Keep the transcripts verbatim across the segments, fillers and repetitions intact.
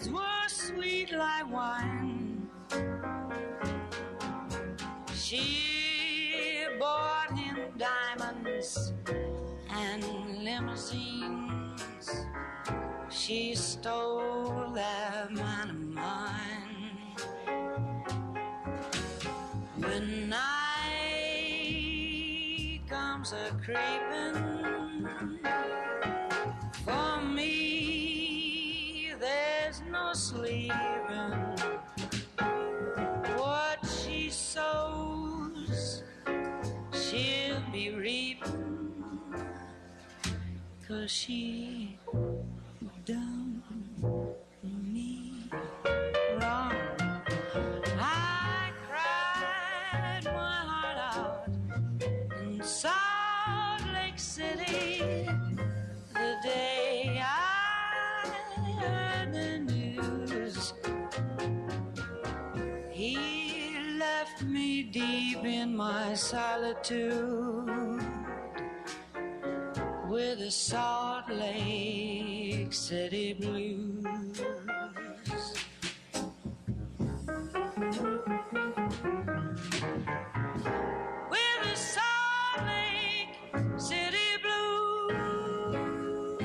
eyes were sweet like wine. She bought him diamonds and limousines. She stole that man of mine. When night comes a creeping, for me there's no sleeping. What she sows, she'll be reaping, 'cause she done me wrong. I cried my heart out in Salt Lake City the day I heard the news. He left me deep in my solitude with the Salt Lake City blues. With the Salt Lake City blues.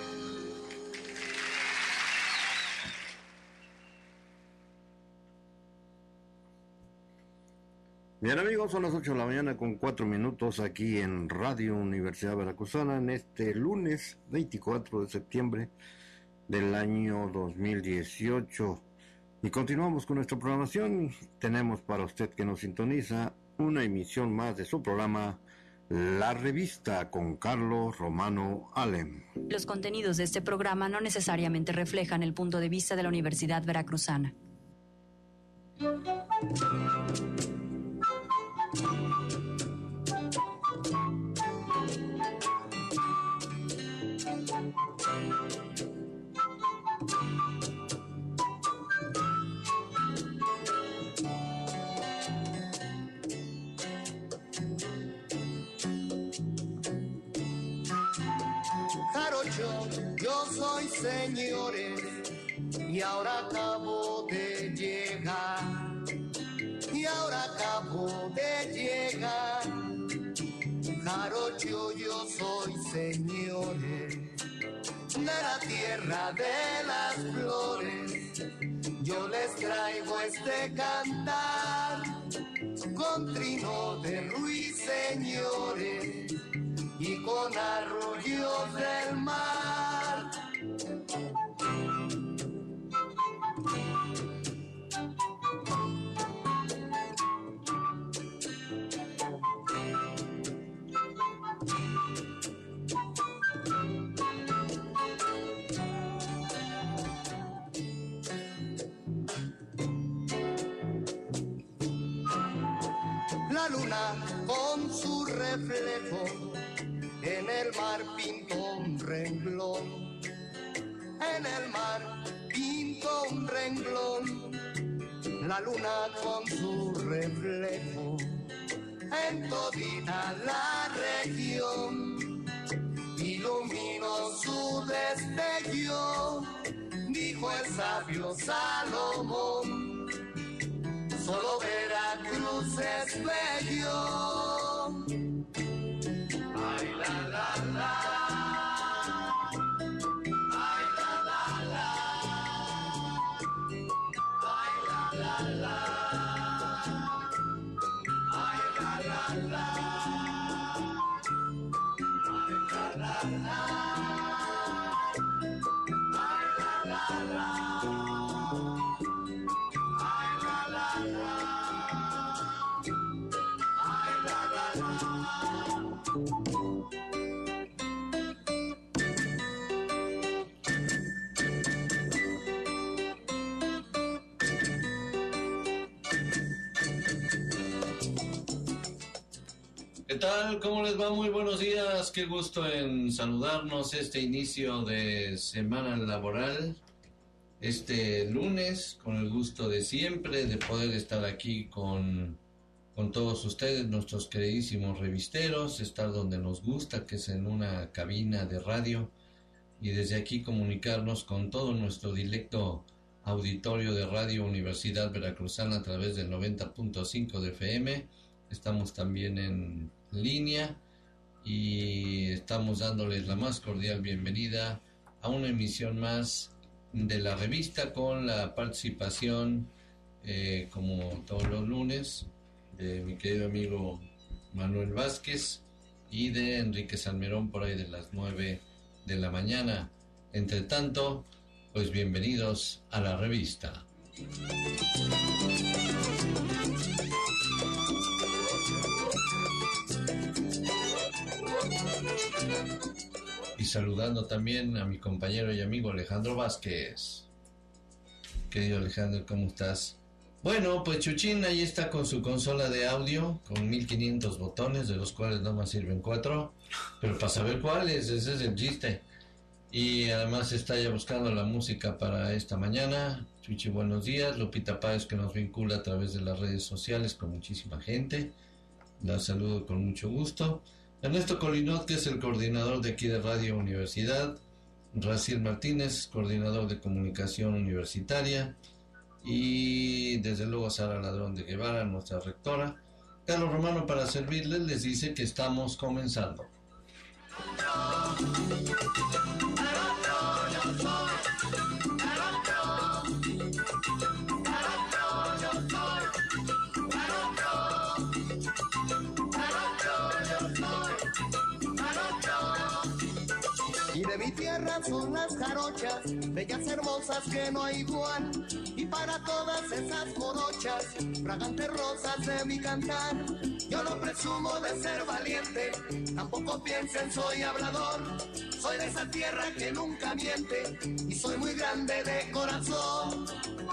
Bien amigos, son las ocho de la mañana con cuatro minutos aquí en Radio Universidad Veracruzana en este lunes veinticuatro de septiembre del año dos mil dieciocho. Y continuamos con nuestra programación. Tenemos para usted que nos sintoniza una emisión más de su programa La Revista con Carlos Romano Alem. Los contenidos de este programa no necesariamente reflejan el punto de vista de la Universidad Veracruzana. Jarocho, yo soy señores y ahora acabo de llegar, y ahora acabo de llegar. Jarocho, yo soy señores de la tierra de las flores. Yo les traigo este cantar con trino de ruiseñores y con arroyos del mar. La luna con su reflejo en el mar pintó un renglón, en el mar pintó un renglón. La luna con su reflejo en todita la región iluminó su destello, dijo el sabio Salomón. Solo Veracruz es bello. Ay, la, la, la. Ay, la, la, la. Ay, la, la, la. Ay, la, la, la. Ay, la, la, la. Ay, la, la, la. ¿Qué tal? ¿Cómo les va? Muy buenos días. Qué gusto en saludarnos este inicio de semana laboral. Este lunes, con el gusto de siempre de poder estar aquí con, con todos ustedes, nuestros queridísimos revisteros, estar donde nos gusta, que es en una cabina de radio, y desde aquí comunicarnos con todo nuestro dilecto auditorio de Radio Universidad Veracruzana a través del noventa punto cinco de F M. Estamos también en línea y estamos dándoles la más cordial bienvenida a una emisión más de la revista, con la participación, eh, como todos los lunes, de mi querido amigo Manuel Vázquez y de Enrique Salmerón por ahí de las nueve de la mañana. Entre tanto, pues bienvenidos a la revista. Y saludando también a mi compañero y amigo Alejandro Vázquez. Querido Alejandro, ¿cómo estás? Bueno, pues Chuchín ahí está con su consola de audio, con mil quinientos botones, de los cuales no más sirven cuatro, pero para saber cuáles, ese es el chiste. Y además está ya buscando la música para esta mañana. Chuchi, buenos días. Lupita Páez, que nos vincula a través de las redes sociales con muchísima gente. La saludo con mucho gusto. Ernesto Colinot, que es el coordinador de aquí de Radio Universidad. Raciel Martínez, coordinador de comunicación universitaria. Y desde luego Sara Ladrón de Guevara, nuestra rectora. Carlos Romano, para servirles, les dice que estamos comenzando. Y de mi tierra son las jarochas, bellas hermosas que no hay igual. Y para todas esas morochas, fragantes rosas de mi cantar, yo no presumo de ser valiente, tampoco piensen soy hablador. Soy de esa tierra que nunca miente y soy muy grande de corazón.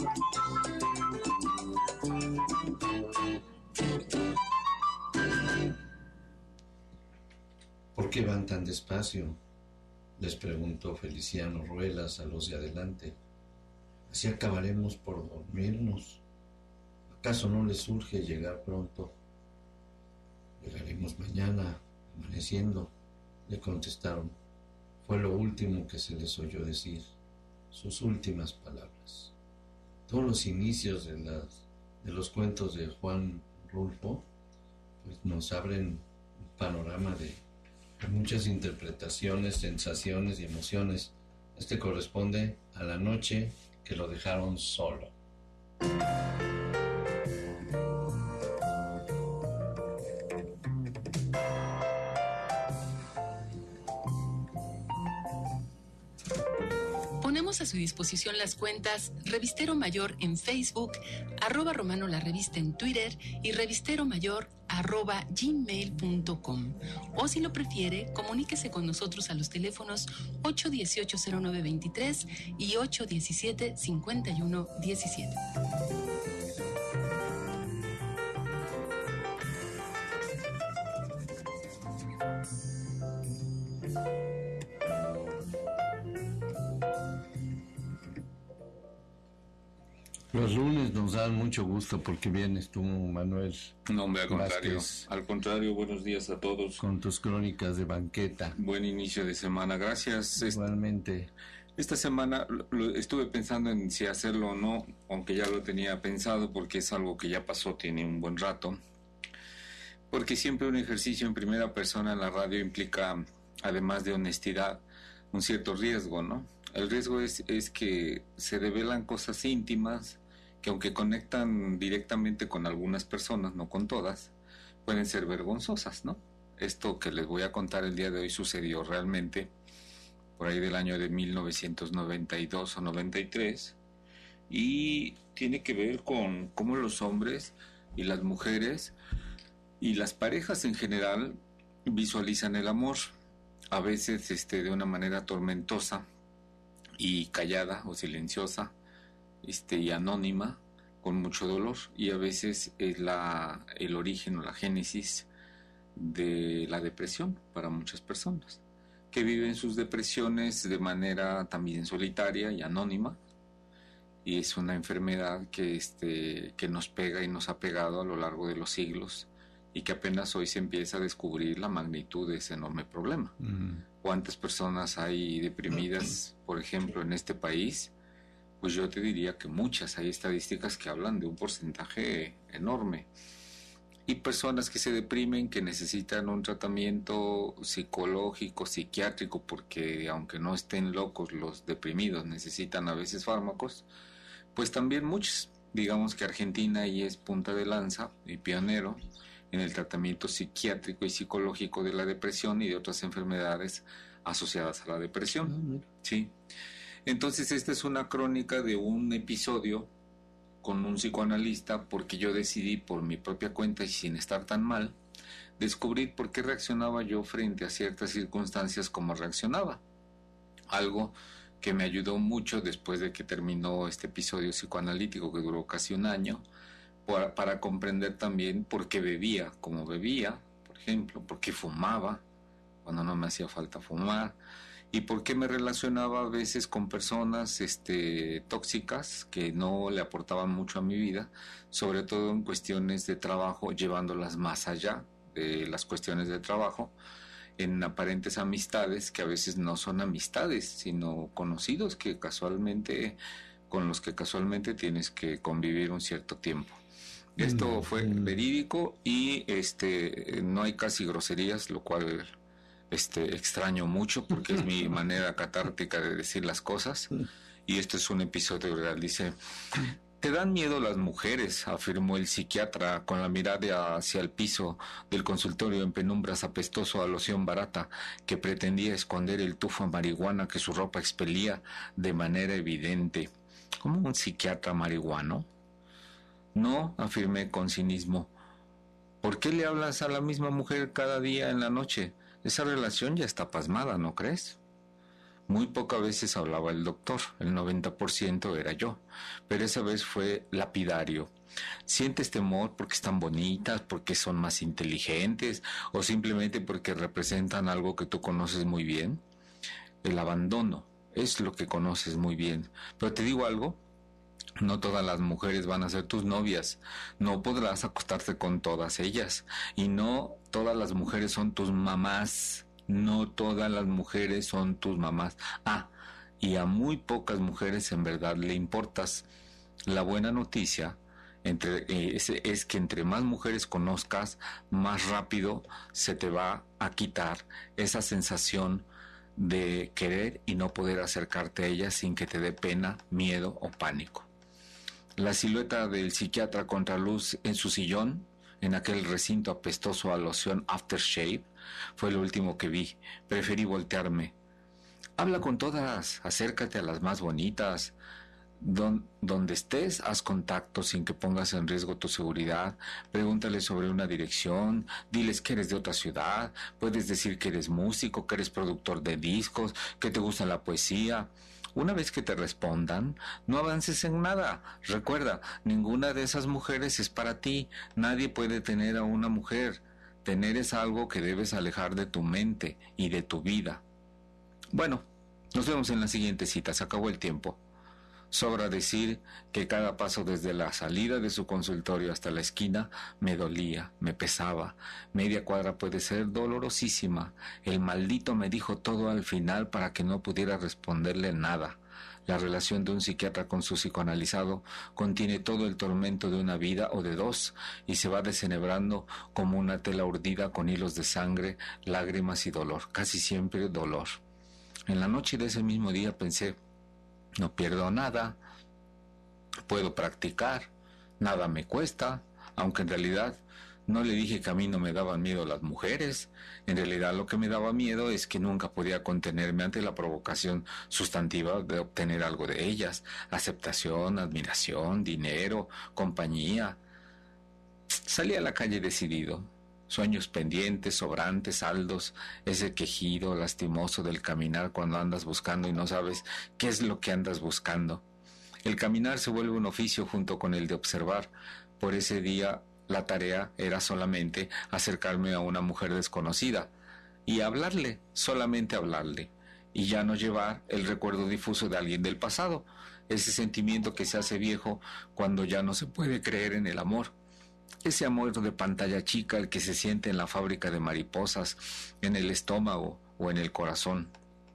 ¿Por qué van tan despacio?, les preguntó Feliciano Ruelas a los de adelante. Así acabaremos por dormirnos. ¿Acaso no les urge llegar pronto? Llegaremos mañana, amaneciendo, le contestaron. Fue lo último que se les oyó decir, sus últimas palabras. Todos los inicios de, las, de los cuentos de Juan Rulfo pues nos abren un panorama de muchas interpretaciones, sensaciones y emociones. Este corresponde a la noche que lo dejaron solo. Ponemos a su disposición las cuentas Revistero Mayor en Facebook, arroba Romano la Revista en Twitter y Revistero Mayor arroba gmail punto com. O si lo prefiere, comuníquese con nosotros a los teléfonos ocho uno ocho, cero nueve dos tres y ocho uno siete, cinco uno uno siete. Los lunes nos dan mucho gusto porque vienes tú, Manuel. No, hombre, al contrario. Vázquez, al contrario, buenos días a todos. con tus crónicas de banqueta. Buen inicio de semana, gracias. Es- Igualmente. Esta semana lo- lo- estuve pensando en si hacerlo o no, aunque ya lo tenía pensado porque es algo que ya pasó, tiene un buen rato. Porque siempre un ejercicio en primera persona en la radio implica, además de honestidad, un cierto riesgo, ¿no? El riesgo es, es que se revelan cosas íntimas que, aunque conectan directamente con algunas personas, no con todas, pueden ser vergonzosas, ¿no? Esto que les voy a contar el día de hoy sucedió realmente por ahí del año de mil novecientos noventa y dos o noventa y tres, y tiene que ver con cómo los hombres y las mujeres y las parejas en general visualizan el amor, a veces este, de una manera tormentosa y callada o silenciosa, este, y anónima, con mucho dolor, y a veces es la, el origen o la génesis de la depresión para muchas personas, que viven sus depresiones de manera también solitaria y anónima, y es una enfermedad que, este, que nos pega y nos ha pegado a lo largo de los siglos, y que apenas hoy se empieza a descubrir la magnitud de ese enorme problema. Mm. ¿Cuántas personas hay deprimidas, por ejemplo, en este país, pues yo te diría que muchas. Hay estadísticas que hablan de un porcentaje enorme. Y personas que se deprimen, que necesitan un tratamiento psicológico, psiquiátrico, porque aunque no estén locos, los deprimidos necesitan a veces fármacos, pues también muchos. Digamos que Argentina ahí es punta de lanza y pionero en el tratamiento psiquiátrico y psicológico de la depresión y de otras enfermedades asociadas a la depresión. Sí. Entonces esta es una crónica de un episodio con un psicoanalista, porque yo decidí por mi propia cuenta y sin estar tan mal, descubrir por qué reaccionaba yo frente a ciertas circunstancias como reaccionaba. Algo que me ayudó mucho después de que terminó este episodio psicoanalítico que duró casi un año, para, para comprender también por qué bebía como bebía, por ejemplo, por qué fumaba cuando no me hacía falta fumar, y por qué me relacionaba a veces con personas este, tóxicas que no le aportaban mucho a mi vida, sobre todo en cuestiones de trabajo, llevándolas más allá de las cuestiones de trabajo, en aparentes amistades que a veces no son amistades, sino conocidos que casualmente, con los que casualmente tienes que convivir un cierto tiempo. Esto mm, fue mm. verídico y este no hay casi groserías, lo cual este extraño mucho porque es mi manera catártica de decir las cosas, y este es un episodio real. Dice: ¿te dan miedo las mujeres?, afirmó el psiquiatra con la mirada hacia el piso del consultorio en penumbras apestoso a loción barata que pretendía esconder el tufo a marihuana que su ropa expelía de manera evidente. ¿Cómo un psiquiatra marihuano? No, afirmé con cinismo. ¿Por qué le hablas a la misma mujer cada día en la noche? Esa relación ya está pasmada, ¿no crees? Muy pocas veces hablaba el doctor, el noventa por ciento era yo, pero esa vez fue lapidario. ¿Sientes temor porque están bonitas, porque son más inteligentes o simplemente porque representan algo que tú conoces muy bien? El abandono es lo que conoces muy bien. Pero te digo algo, no todas las mujeres van a ser tus novias, no podrás acostarte con todas ellas, y no todas las mujeres son tus mamás. No todas las mujeres son tus mamás. Ah, y a muy pocas mujeres en verdad le importas. La buena noticia entre, eh, es, es que entre más mujeres conozcas, más rápido se te va a quitar esa sensación de querer y no poder acercarte a ellas sin que te dé pena, miedo o pánico. La silueta del psiquiatra contraluz en su sillón, en aquel recinto apestoso a loción aftershave, fue lo último que vi. Preferí voltearme. Habla con todas, acércate a las más bonitas. Don, donde estés, haz contacto sin que pongas en riesgo tu seguridad. Pregúntales sobre una dirección, diles que eres de otra ciudad, puedes decir que eres músico, que eres productor de discos, que te gusta la poesía. Una vez que te respondan, no avances en nada. Recuerda, ninguna de esas mujeres es para ti. Nadie puede tener a una mujer. Tener es algo que debes alejar de tu mente y de tu vida. Bueno, nos vemos en la siguiente cita. Se acabó el tiempo. Sobra decir que cada paso desde la salida de su consultorio hasta la esquina me dolía, me pesaba. Media cuadra puede ser dolorosísima. El maldito me dijo todo al final para que no pudiera responderle nada. La relación de un psiquiatra con su psicoanalizado contiene todo el tormento de una vida o de dos y se va desenhebrando como una tela urdida con hilos de sangre, lágrimas y dolor, casi siempre dolor. En la noche de ese mismo día pensé: no pierdo nada, puedo practicar, nada me cuesta, aunque en realidad no le dije que a mí no me daban miedo las mujeres. En realidad lo que me daba miedo es que nunca podía contenerme ante la provocación sustantiva de obtener algo de ellas: aceptación, admiración, dinero, compañía. Salí a la calle decidido. Sueños pendientes, sobrantes, saldos, ese quejido lastimoso del caminar cuando andas buscando y no sabes qué es lo que andas buscando. El caminar se vuelve un oficio junto con el de observar. Por ese día la tarea era solamente acercarme a una mujer desconocida y hablarle, solamente hablarle, y ya no llevar el recuerdo difuso de alguien del pasado, ese sentimiento que se hace viejo cuando ya no se puede creer en el amor. Ese amor de pantalla chica, el que se siente en la fábrica de mariposas, en el estómago o en el corazón.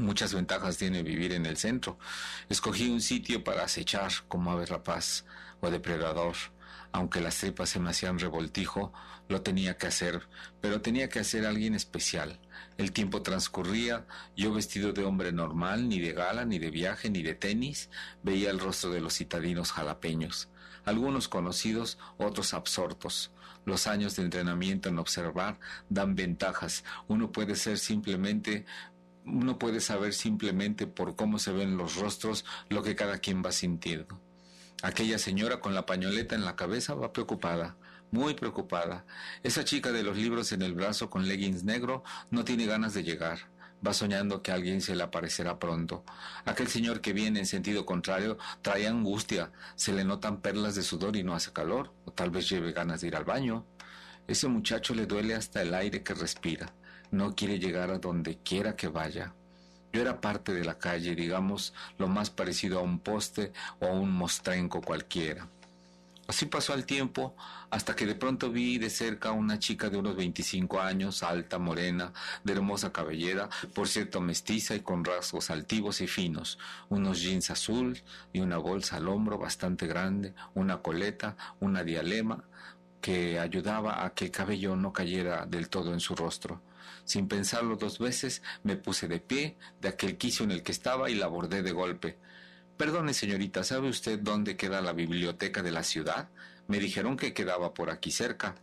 Muchas ventajas tiene vivir en el centro. Escogí un sitio para acechar como ave rapaz o depredador. Aunque las tripas se me hacían revoltijo, lo tenía que hacer, pero tenía que hacer a alguien especial. El tiempo transcurría, yo vestido de hombre normal, ni de gala, ni de viaje, ni de tenis, veía el rostro de los citadinos jalapeños, algunos conocidos, otros absortos. Los años de entrenamiento en observar dan ventajas. Uno puede ser simplemente... Uno puede saber simplemente por cómo se ven los rostros lo que cada quien va sintiendo. Aquella señora con la pañoleta en la cabeza va preocupada, muy preocupada. Esa chica de los libros en el brazo con leggings negro no tiene ganas de llegar. Va soñando que alguien se le aparecerá pronto. Aquel señor que viene en sentido contrario trae angustia, se le notan perlas de sudor y no hace calor, o tal vez lleve ganas de ir al baño. Ese muchacho le duele hasta el aire que respira. No quiere llegar a donde quiera que vaya. Yo era parte de la calle, digamos, lo más parecido a un poste o a un mostrenco cualquiera. Así pasó el tiempo, hasta que de pronto vi de cerca a una chica de unos veinticinco años, alta, morena, de hermosa cabellera, por cierto mestiza y con rasgos altivos y finos, unos jeans azul y una bolsa al hombro bastante grande, una coleta, una diadema, que ayudaba a que el cabello no cayera del todo en su rostro. Sin pensarlo dos veces, me puse de pie de aquel quicio en el que estaba y la abordé de golpe. «Perdone, señorita, ¿sabe usted dónde queda la biblioteca de la ciudad? Me dijeron que quedaba por aquí cerca».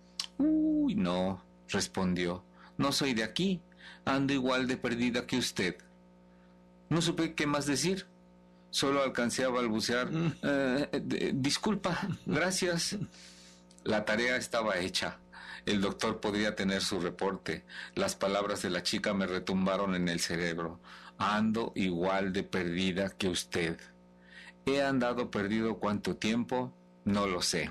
«Uy, no», respondió, «no soy de aquí, ando igual de perdida que usted». No supe qué más decir, solo alcancé a balbucear, eh, eh, «disculpa, gracias». La tarea estaba hecha. El doctor podría tener su reporte. Las palabras de la chica me retumbaron en el cerebro. Ando igual de perdida que usted. ¿He andado perdido cuánto tiempo? No lo sé.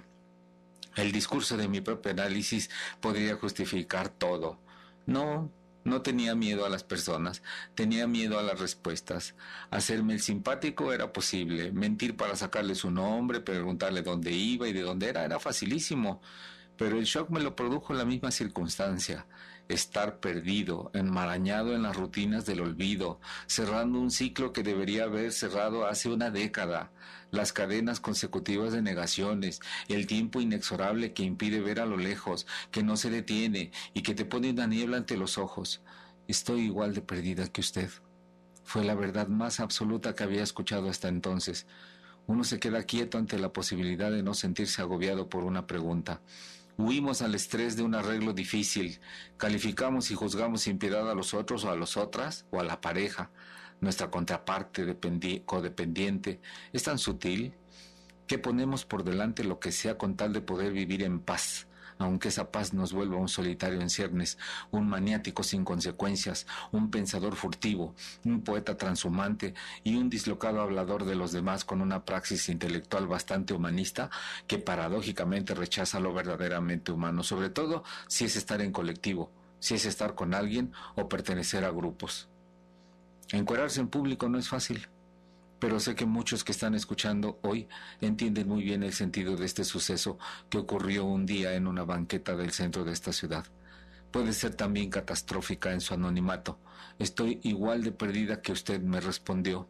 El discurso de mi propio análisis podría justificar todo. No, no tenía miedo a las personas, tenía miedo a las respuestas. Hacerme el simpático era posible. Mentir para sacarle su nombre, preguntarle dónde iba y de dónde era, era facilísimo. Pero el shock me lo produjo en la misma circunstancia. Estar perdido, enmarañado en las rutinas del olvido, cerrando un ciclo que debería haber cerrado hace una década. Las cadenas consecutivas de negaciones, el tiempo inexorable que impide ver a lo lejos, que no se detiene y que te pone una niebla ante los ojos. Estoy igual de perdida que usted. Fue la verdad más absoluta que había escuchado hasta entonces. Uno se queda quieto ante la posibilidad de no sentirse agobiado por una pregunta. Huimos al estrés de un arreglo difícil, calificamos y juzgamos sin piedad a los otros o a las otras o a la pareja. Nuestra contraparte dependi- codependiente es tan sutil que ponemos por delante lo que sea con tal de poder vivir en paz, aunque esa paz nos vuelva un solitario en ciernes, un maniático sin consecuencias, un pensador furtivo, un poeta transhumante y un dislocado hablador de los demás con una praxis intelectual bastante humanista que paradójicamente rechaza lo verdaderamente humano, sobre todo si es estar en colectivo, si es estar con alguien o pertenecer a grupos. Encuerarse en público no es fácil, pero sé que muchos que están escuchando hoy entienden muy bien el sentido de este suceso que ocurrió un día en una banqueta del centro de esta ciudad. Puede ser también catastrófica en su anonimato. Estoy igual de perdida que usted, me respondió.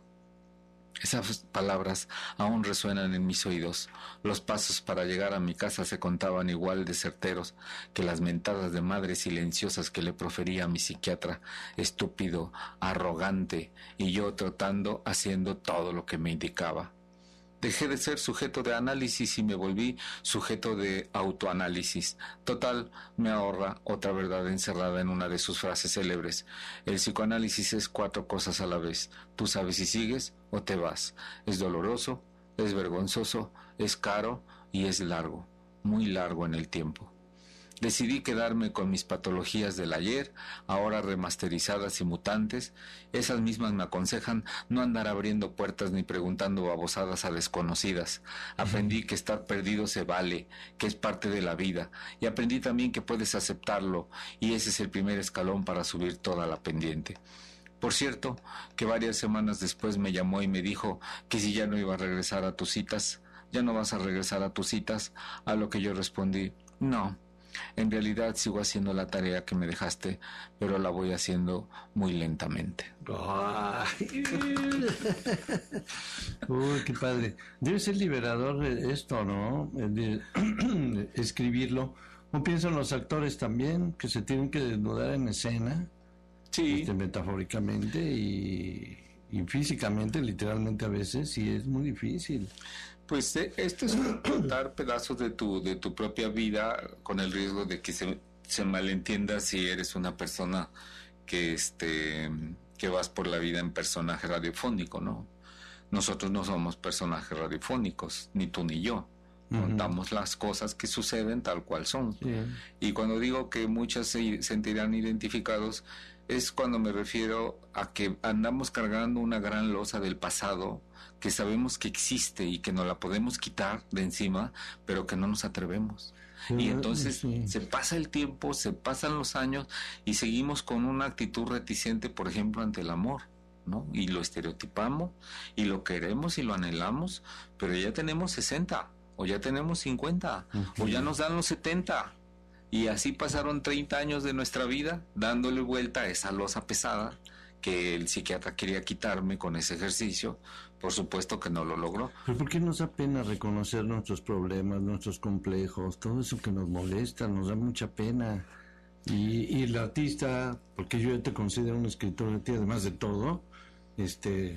Esas palabras aún resuenan en mis oídos. Los pasos para llegar a mi casa se contaban igual de certeros que las mentadas de madre silenciosas que le profería a mi psiquiatra, estúpido, arrogante, y yo trotando, haciendo todo lo que me indicaba. Dejé de ser sujeto de análisis y me volví sujeto de autoanálisis. Total, me ahorra otra verdad encerrada en una de sus frases célebres. El psicoanálisis es cuatro cosas a la vez. Tú sabes si sigues o te vas. Es doloroso, es vergonzoso, es caro y es largo, muy largo en el tiempo. Decidí quedarme con mis patologías del ayer, ahora remasterizadas y mutantes. Esas mismas me aconsejan no andar abriendo puertas ni preguntando babosadas a desconocidas. Aprendí que estar perdido se vale, que es parte de la vida, y aprendí también que puedes aceptarlo, y ese es el primer escalón para subir toda la pendiente. Por cierto, que varias semanas después me llamó y me dijo que si ya no iba a regresar a tus citas, ya no vas a regresar a tus citas, a lo que yo respondí, no. En realidad sigo haciendo la tarea que me dejaste, pero la voy haciendo muy lentamente. Ay. Uy, qué padre. Debe ser liberador esto, ¿no? De escribirlo. ¿No piensan los actores también que se tienen que desnudar en escena? Sí. Este, metafóricamente y, y físicamente, literalmente a veces, y es muy difícil. Pues eh, esto es contar pedazos de tu de tu propia vida con el riesgo de que se, se malentienda si eres una persona que este que vas por la vida en personaje radiofónico, ¿no? Nosotros no somos personajes radiofónicos, ni tú ni yo. Uh-huh. Contamos las cosas que suceden tal cual son. Sí. Y cuando digo que muchas se sentirán identificados, es cuando me refiero a que andamos cargando una gran losa del pasado que sabemos que existe y que nos la podemos quitar de encima, pero que no nos atrevemos. Sí, y entonces sí. se pasa el tiempo, se pasan los años y seguimos con una actitud reticente, por ejemplo, ante el amor, ¿no? Y lo estereotipamos y lo queremos y lo anhelamos, pero ya tenemos sesenta o ya tenemos cincuenta uh-huh. o ya nos dan los setenta. Y así pasaron treinta años de nuestra vida dándole vuelta a esa losa pesada que el psiquiatra quería quitarme con ese ejercicio. Por supuesto que no lo logró. ¿Pero por qué nos da pena reconocer nuestros problemas, nuestros complejos, todo eso que nos molesta? Nos da mucha pena. Y, y el artista, porque yo ya te considero un escritor de ti, además de todo, este...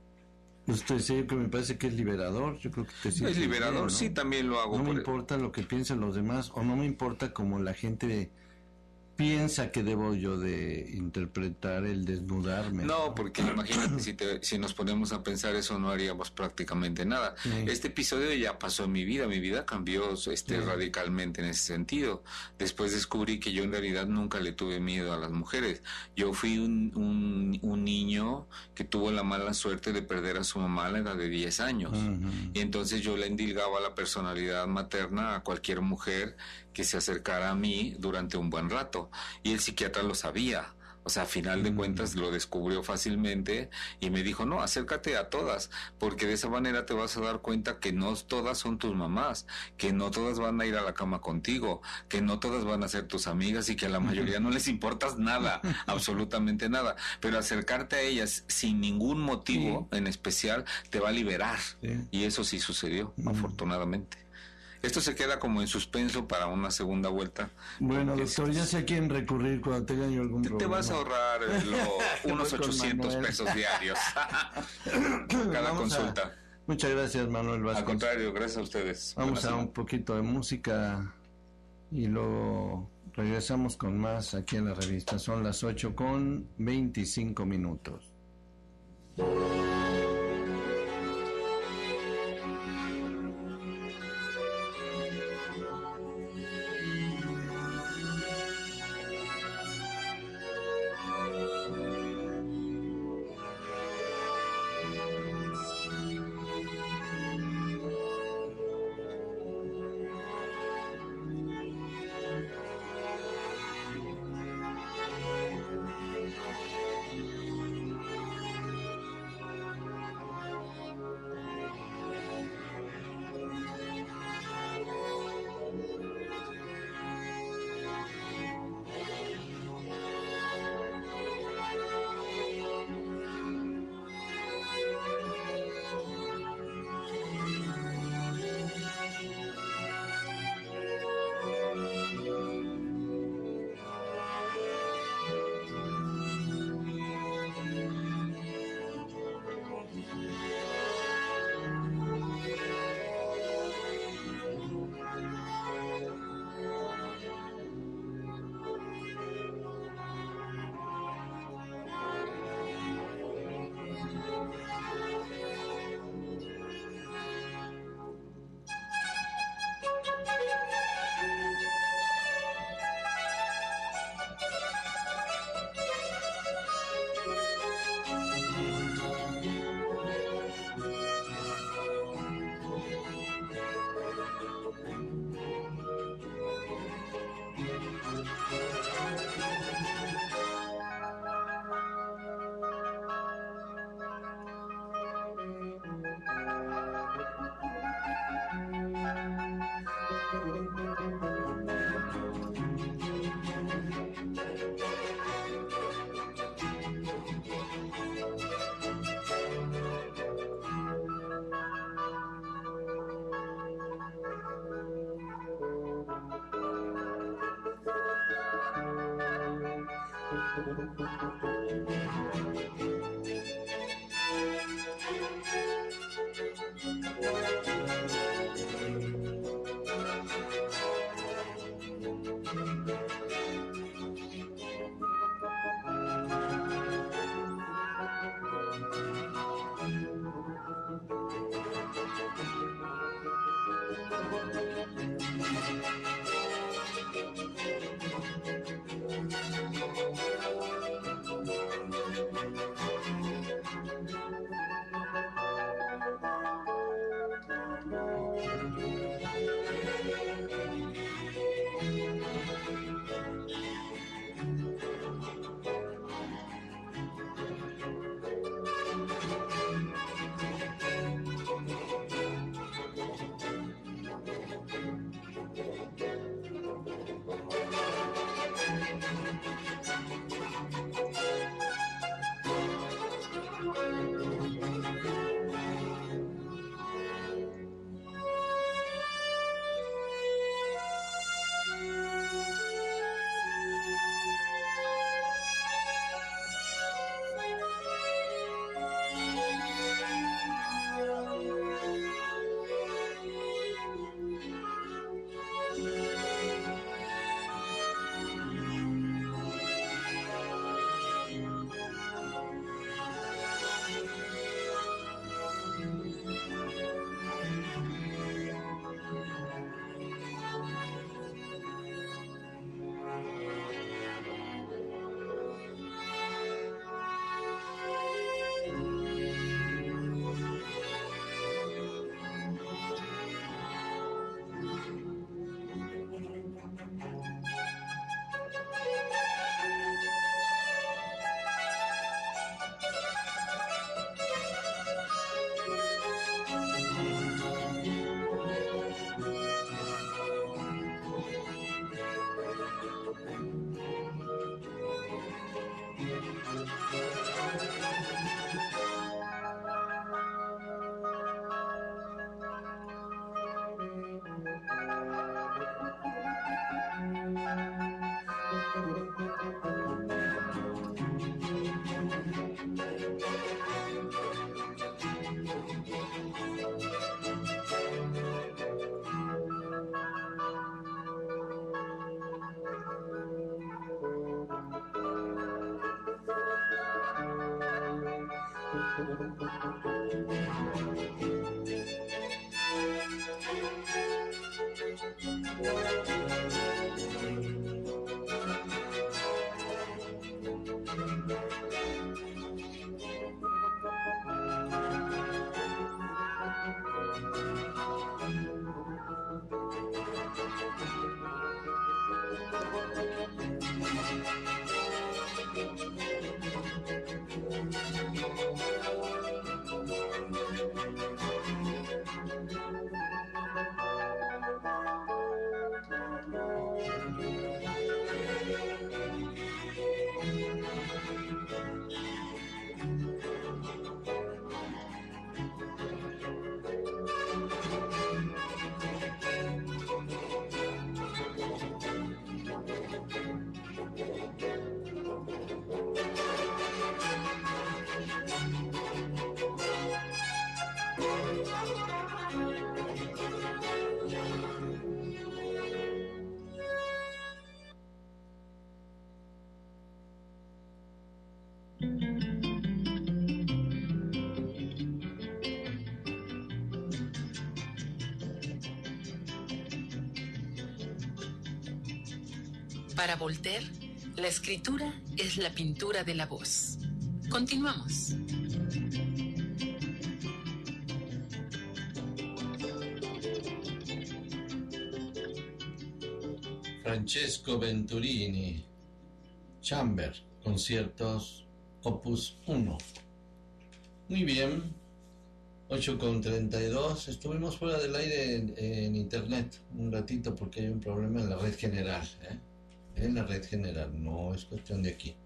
Estoy seguro que me parece que es liberador. Yo creo que te es liberador, bien, ¿no? Sí, también lo hago. No me por importa el... lo que piensen los demás, o no me importa como la gente piensa que debo yo de interpretar el desnudarme. No, ¿no? Porque imagínate, si, te, si nos ponemos a pensar eso, no haríamos prácticamente nada. Sí. Este episodio ya pasó en mi vida, mi vida cambió este sí. radicalmente en ese sentido. Después descubrí que yo en realidad nunca le tuve miedo a las mujeres. Yo fui un, un, un niño que tuvo la mala suerte de perder a su mamá a la edad de diez años. Uh-huh. Y entonces yo le endilgaba la personalidad materna a cualquier mujer que se acercara a mí durante un buen rato. Y el psiquiatra lo sabía. O sea, a final de cuentas lo descubrió fácilmente y me dijo, no, acércate a todas, porque de esa manera te vas a dar cuenta que no todas son tus mamás, que no todas van a ir a la cama contigo, que no todas van a ser tus amigas y que a la mayoría no les importas nada, absolutamente nada. Pero acercarte a ellas sin ningún motivo sí. en especial te va a liberar. Sí. Y eso sí sucedió, mm. afortunadamente. Esto se queda como en suspenso para una segunda vuelta. Bueno, doctor, ya sé a quién recurrir cuando tenga yo algún te, problema. Te vas a ahorrar lo, unos ochocientos pesos diarios cada Vamos consulta. A, muchas gracias, Manuel Vázquez. Al contrario, gracias a ustedes. Vamos Buenas a semana. Un poquito de música y luego regresamos con más aquí en la revista. Son las ocho con veinticinco minutos. Para Voltaire, la escritura es la pintura de la voz. Continuamos. Francesco Venturini, Chamber, conciertos, opus uno. Muy bien, ocho con treinta y dos. Estuvimos fuera del aire en, en internet un ratito porque hay un problema en la red general, ¿eh? En la red general, no es cuestión de aquí.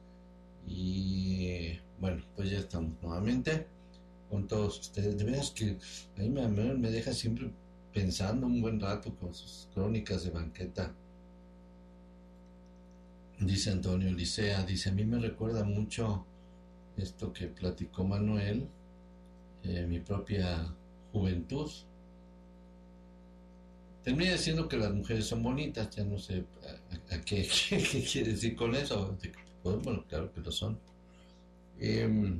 Y bueno, pues ya estamos nuevamente con todos ustedes. De veras que a mí me, me deja siempre pensando un buen rato con sus crónicas de banqueta. Dice Antonio Licea, dice, a mí me recuerda mucho esto que platicó Manuel, eh, mi propia juventud. Termina diciendo que las mujeres son bonitas, ya no sé a, a qué, qué, qué quiere decir con eso. Pues, bueno, claro que lo son. Eh,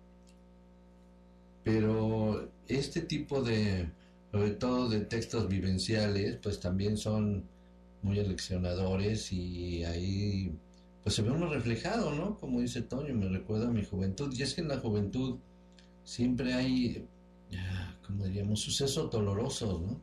pero este tipo de, sobre todo de textos vivenciales, pues también son muy aleccionadores y ahí pues se ve uno reflejado, ¿no? Como dice Toño, me recuerda a mi juventud. Y es que en la juventud siempre hay, como diríamos, sucesos dolorosos, ¿no?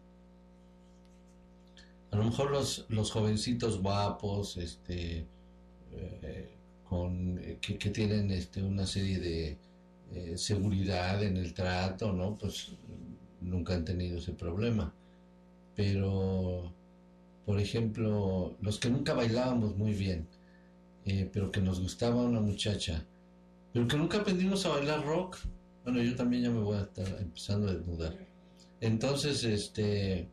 A lo mejor los, los jovencitos guapos, este, eh, con, eh, que, que tienen este, una serie de eh, seguridad en el trato, ¿no? Pues nunca han tenido ese problema. Pero, por ejemplo, los que nunca bailábamos muy bien, eh, pero que nos gustaba una muchacha, pero que nunca aprendimos a bailar rock. Bueno, yo también ya me voy a estar empezando a desnudar. Entonces, este,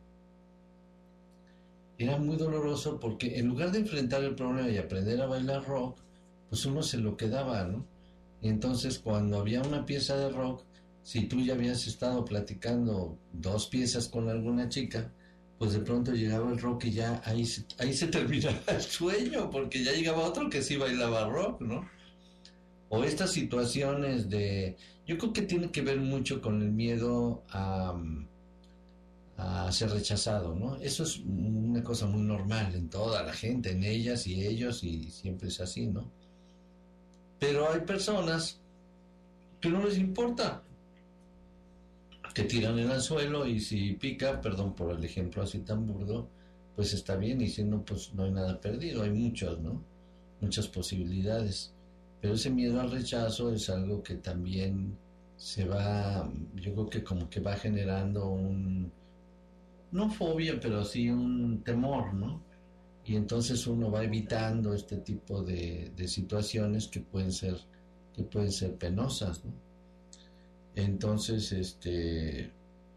era muy doloroso porque en lugar de enfrentar el problema y aprender a bailar rock, pues uno se lo quedaba, ¿no? Y entonces cuando había una pieza de rock, si tú ya habías estado platicando dos piezas con alguna chica, pues de pronto llegaba el rock y ya ahí se, ahí se terminaba el sueño, porque ya llegaba otro que sí bailaba rock, ¿no? O estas situaciones de... Yo creo que tiene que ver mucho con el miedo a, a ser rechazado, ¿no? Eso es una cosa muy normal en toda la gente, en ellas y ellos, y siempre es así, ¿no? Pero hay personas que no les importa, que tiran el anzuelo y si pica, perdón por el ejemplo así tan burdo, pues está bien, y si no, pues no hay nada perdido, hay muchos, ¿no? Muchas posibilidades. Pero ese miedo al rechazo es algo que también se va, yo creo que como que va generando un, no fobia, pero sí un temor, ¿no? Y entonces uno va evitando este tipo de, de situaciones que pueden ser, que pueden ser penosas, ¿no? Entonces, este,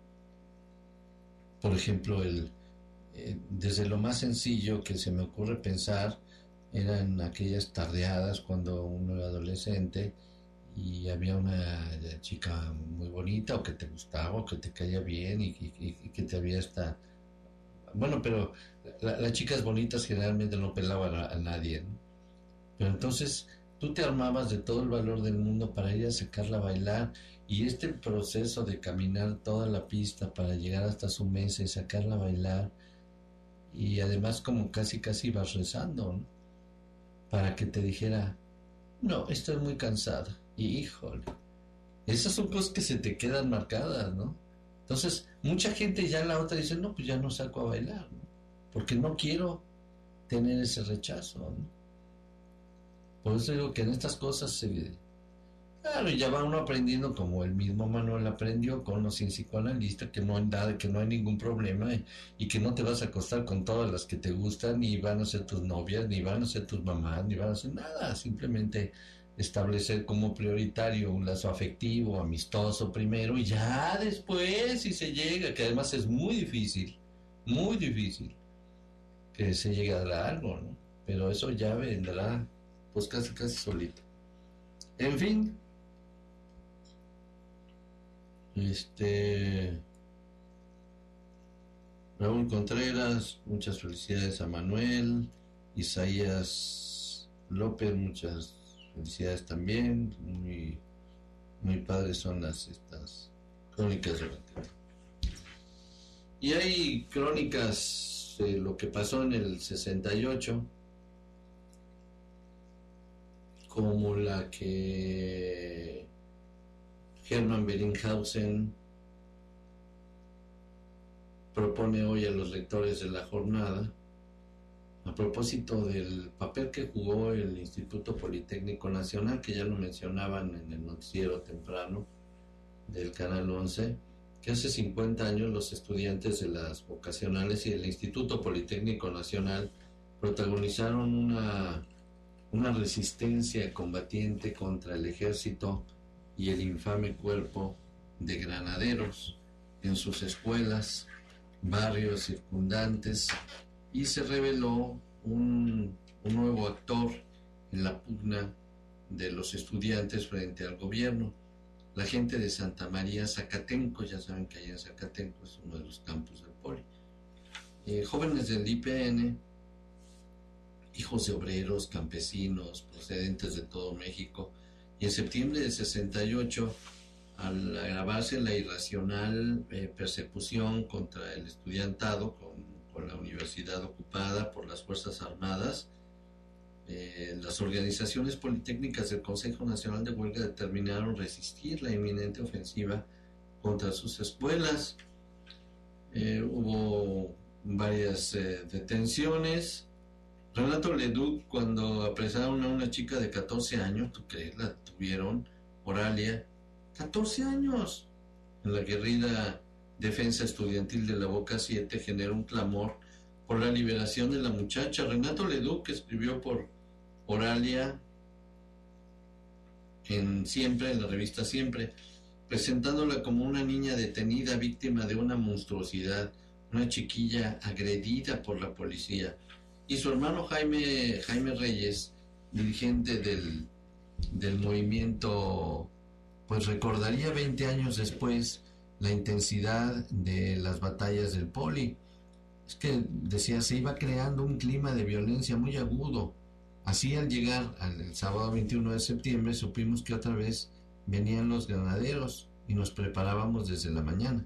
por ejemplo, el, eh, desde lo más sencillo que se me ocurre pensar, eran aquellas tardeadas cuando uno era adolescente y había una chica muy bonita o que te gustaba o que te caía bien y, y, y que te había hasta... Bueno, pero la, las chicas bonitas generalmente no pelaban a, a nadie, ¿no? Pero entonces tú te armabas de todo el valor del mundo para ir a sacarla a bailar, y este proceso de caminar toda la pista para llegar hasta su mesa y sacarla a bailar, y además como casi casi ibas rezando, ¿no? Para que te dijera, no, estoy muy cansada, y híjole, esas son cosas que se te quedan marcadas, ¿no? Entonces mucha gente ya la otra dice, no, pues ya no saco a bailar, ¿no? Porque no quiero tener ese rechazo, ¿no? Por eso digo que en estas cosas se... Claro, ya va uno aprendiendo como el mismo Manuel aprendió con los psicoanalistas, que no hay nada, que no hay ningún problema, y, y que no te vas a acostar con todas las que te gustan, ni van a ser tus novias, ni van a ser tus mamás, ni van a ser nada. Simplemente establecer como prioritario un lazo afectivo, amistoso primero, y ya después si se llega, que además es muy difícil, muy difícil que se llegue a dar algo, ¿no? Pero eso ya vendrá pues casi casi solito. En fin, este Raúl Contreras, muchas felicidades a Manuel. Isaías López, muchas felicidades también. Muy, muy padres son las estas crónicas de la Tierra. Y hay crónicas de lo que pasó en el sesenta y ocho, como la que Hermann Bellinghausen propone hoy a los lectores de la jornada, a propósito del papel que jugó el Instituto Politécnico Nacional, que ya lo mencionaban en el noticiero temprano del Canal once, que hace cincuenta años los estudiantes de las vocacionales y del Instituto Politécnico Nacional protagonizaron una una resistencia combatiente contra el ejército y el infame cuerpo de granaderos en sus escuelas, barrios circundantes, y se reveló un, un nuevo actor en la pugna de los estudiantes frente al gobierno. La gente de Santa María Zacatenco, ya saben que allá en Zacatenco es uno de los campus del Poli. Eh, jóvenes del I P N, hijos de obreros, campesinos, procedentes de todo México, y en septiembre de sesenta y ocho, al agravarse la irracional eh, persecución contra el estudiantado con, con la universidad ocupada por las Fuerzas Armadas, eh, las organizaciones politécnicas del Consejo Nacional de Huelga determinaron resistir la inminente ofensiva contra sus escuelas. Eh, hubo varias eh, detenciones. Renato Leduc, cuando apresaron a una chica de catorce años, ¿tú crees? La tuvieron, Oralia, catorce años. En la guerrilla defensa estudiantil de la Boca siete generó un clamor por la liberación de la muchacha. Renato Leduc escribió por Oralia en Siempre, en la revista Siempre, presentándola como una niña detenida, víctima de una monstruosidad, una chiquilla agredida por la policía. Y su hermano Jaime, Jaime Reyes, dirigente del, del movimiento, pues recordaría veinte años después la intensidad de las batallas del Poli. Es que, decía, se iba creando un clima de violencia muy agudo. Así, al llegar al el sábado veintiuno de septiembre, supimos que otra vez venían los granaderos y nos preparábamos desde la mañana.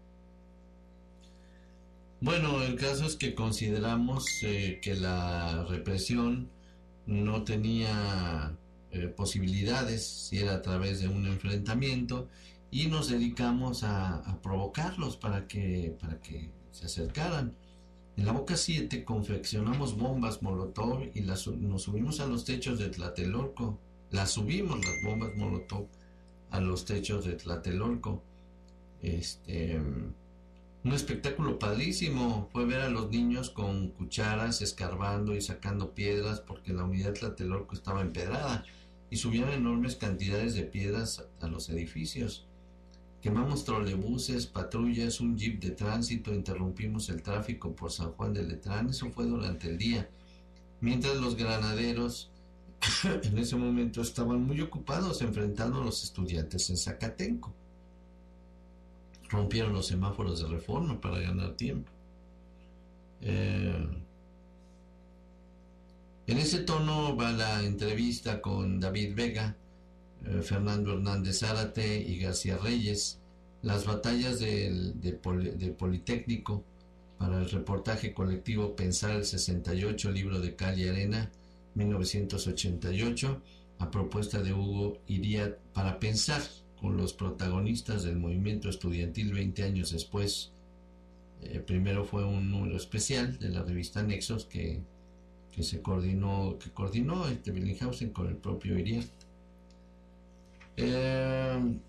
Bueno, el caso es que consideramos eh, que la represión no tenía eh, posibilidades si era a través de un enfrentamiento, y nos dedicamos a, a provocarlos para que, para que se acercaran. En la Boca siete confeccionamos bombas Molotov y las, nos subimos a los techos de Tlatelolco. Las subimos, las bombas Molotov, a los techos de Tlatelolco. Este... Un espectáculo padrísimo fue ver a los niños con cucharas escarbando y sacando piedras, porque la unidad Tlatelolco estaba empedrada, y subían enormes cantidades de piedras a los edificios. Quemamos trolebuses, patrullas, un jeep de tránsito, interrumpimos el tráfico por San Juan de Letrán. Eso fue durante el día, mientras los granaderos en ese momento estaban muy ocupados enfrentando a los estudiantes en Zacatenco. Rompieron los semáforos de Reforma para ganar tiempo. Eh, en ese tono va la entrevista con David Vega, eh, Fernando Hernández Zárate y García Reyes, las batallas del, de, Poli, de Politécnico, para el reportaje colectivo Pensar el sesenta y ocho, libro de Cal y Arena, mil novecientos ochenta y ocho, a propuesta de Hugo Iriart, para pensar con los protagonistas del movimiento estudiantil veinte años después. Eh, primero fue un número especial de la revista Nexos que, que se coordinó, que coordinó este Billinghausen con el propio Iriart. Eh,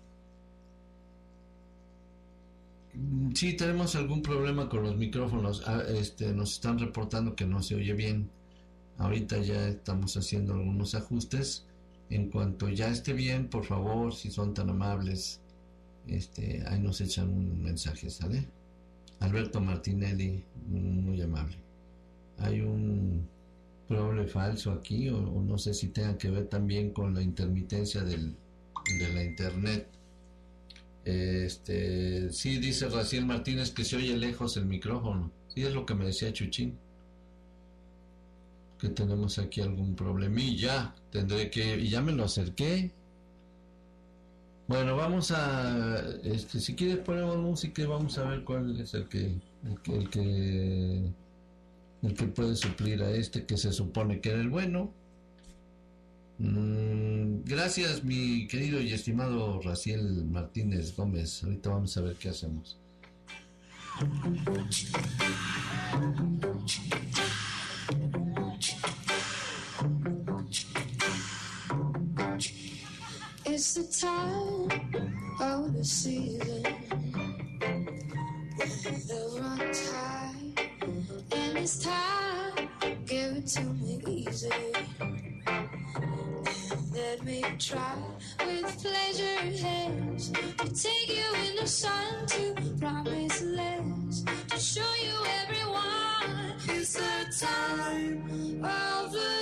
sí, tenemos algún problema con los micrófonos. Ah, este, nos están reportando que no se oye bien. Ahorita ya estamos haciendo algunos ajustes. En cuanto ya esté bien, por favor, si son tan amables, este, ahí nos echan un mensaje, ¿sale? Alberto Martinelli, muy amable. Hay un problema falso aquí, o, o no sé si tenga que ver también con la intermitencia del, de la internet. Este, sí, dice Raciel Martínez que se oye lejos el micrófono. Sí, es lo que me decía Chuchín, que tenemos aquí algún problemilla. Tendré que, y ya me lo acerqué. Bueno, vamos a, este, si quieres ponemos música y vamos a ver cuál es el que, el que, el que, el que puede suplir a este, que se supone que era el bueno. Mm, gracias, mi querido y estimado Raciel Martínez Gómez. Ahorita vamos a ver qué hacemos. It's the time of the season when the run's high, and it's time, give it to me easy, and let me try with pleasure hands to take you in the sun, to promise less, to show you everyone. It's the time of the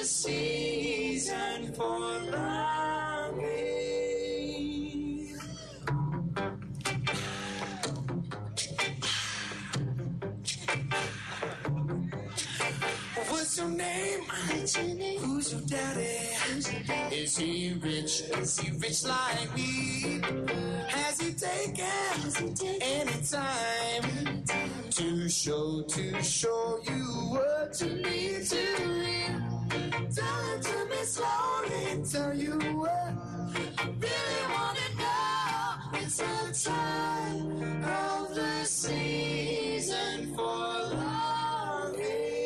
What's your name? Who's your daddy? Who's your daddy? Is he rich? Is he rich like me? Has he taken, Has he taken any time any time to show, to show you what you need to hear? Tell it to me slowly, tell you what I really wanna know. It's the time of the season for loving.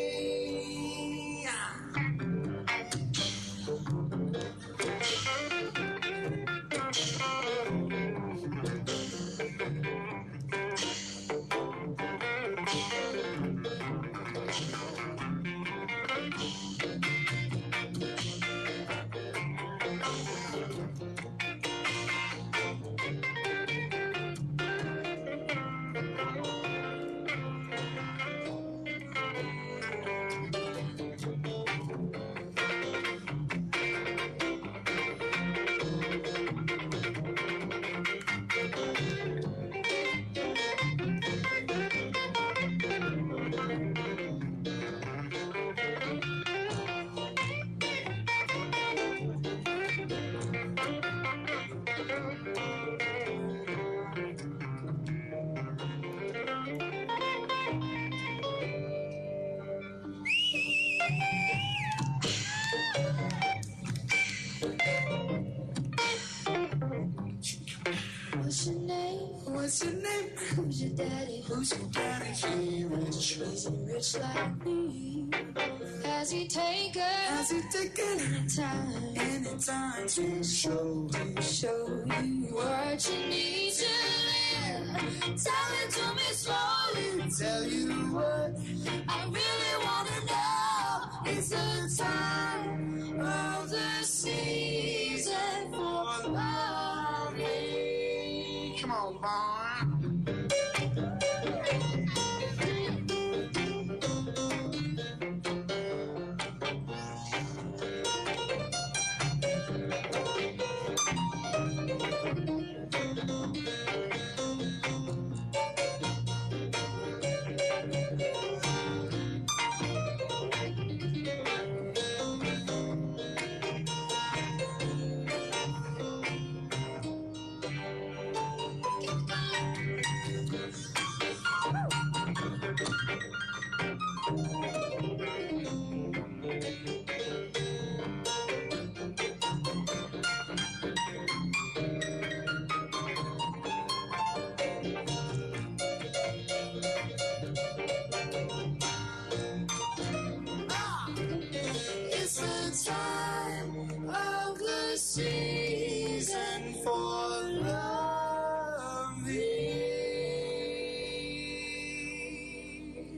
What's your name? What's your name? Who's your daddy? Who's your daddy? He rich. Is he rich like me? Has he taken Has he taken any time any time to show, to show you what you need to live? Tell it to me slowly. tell you what I really wanna know. It's the time of the season for loving. Come on, boy. It's the time of the season for loving.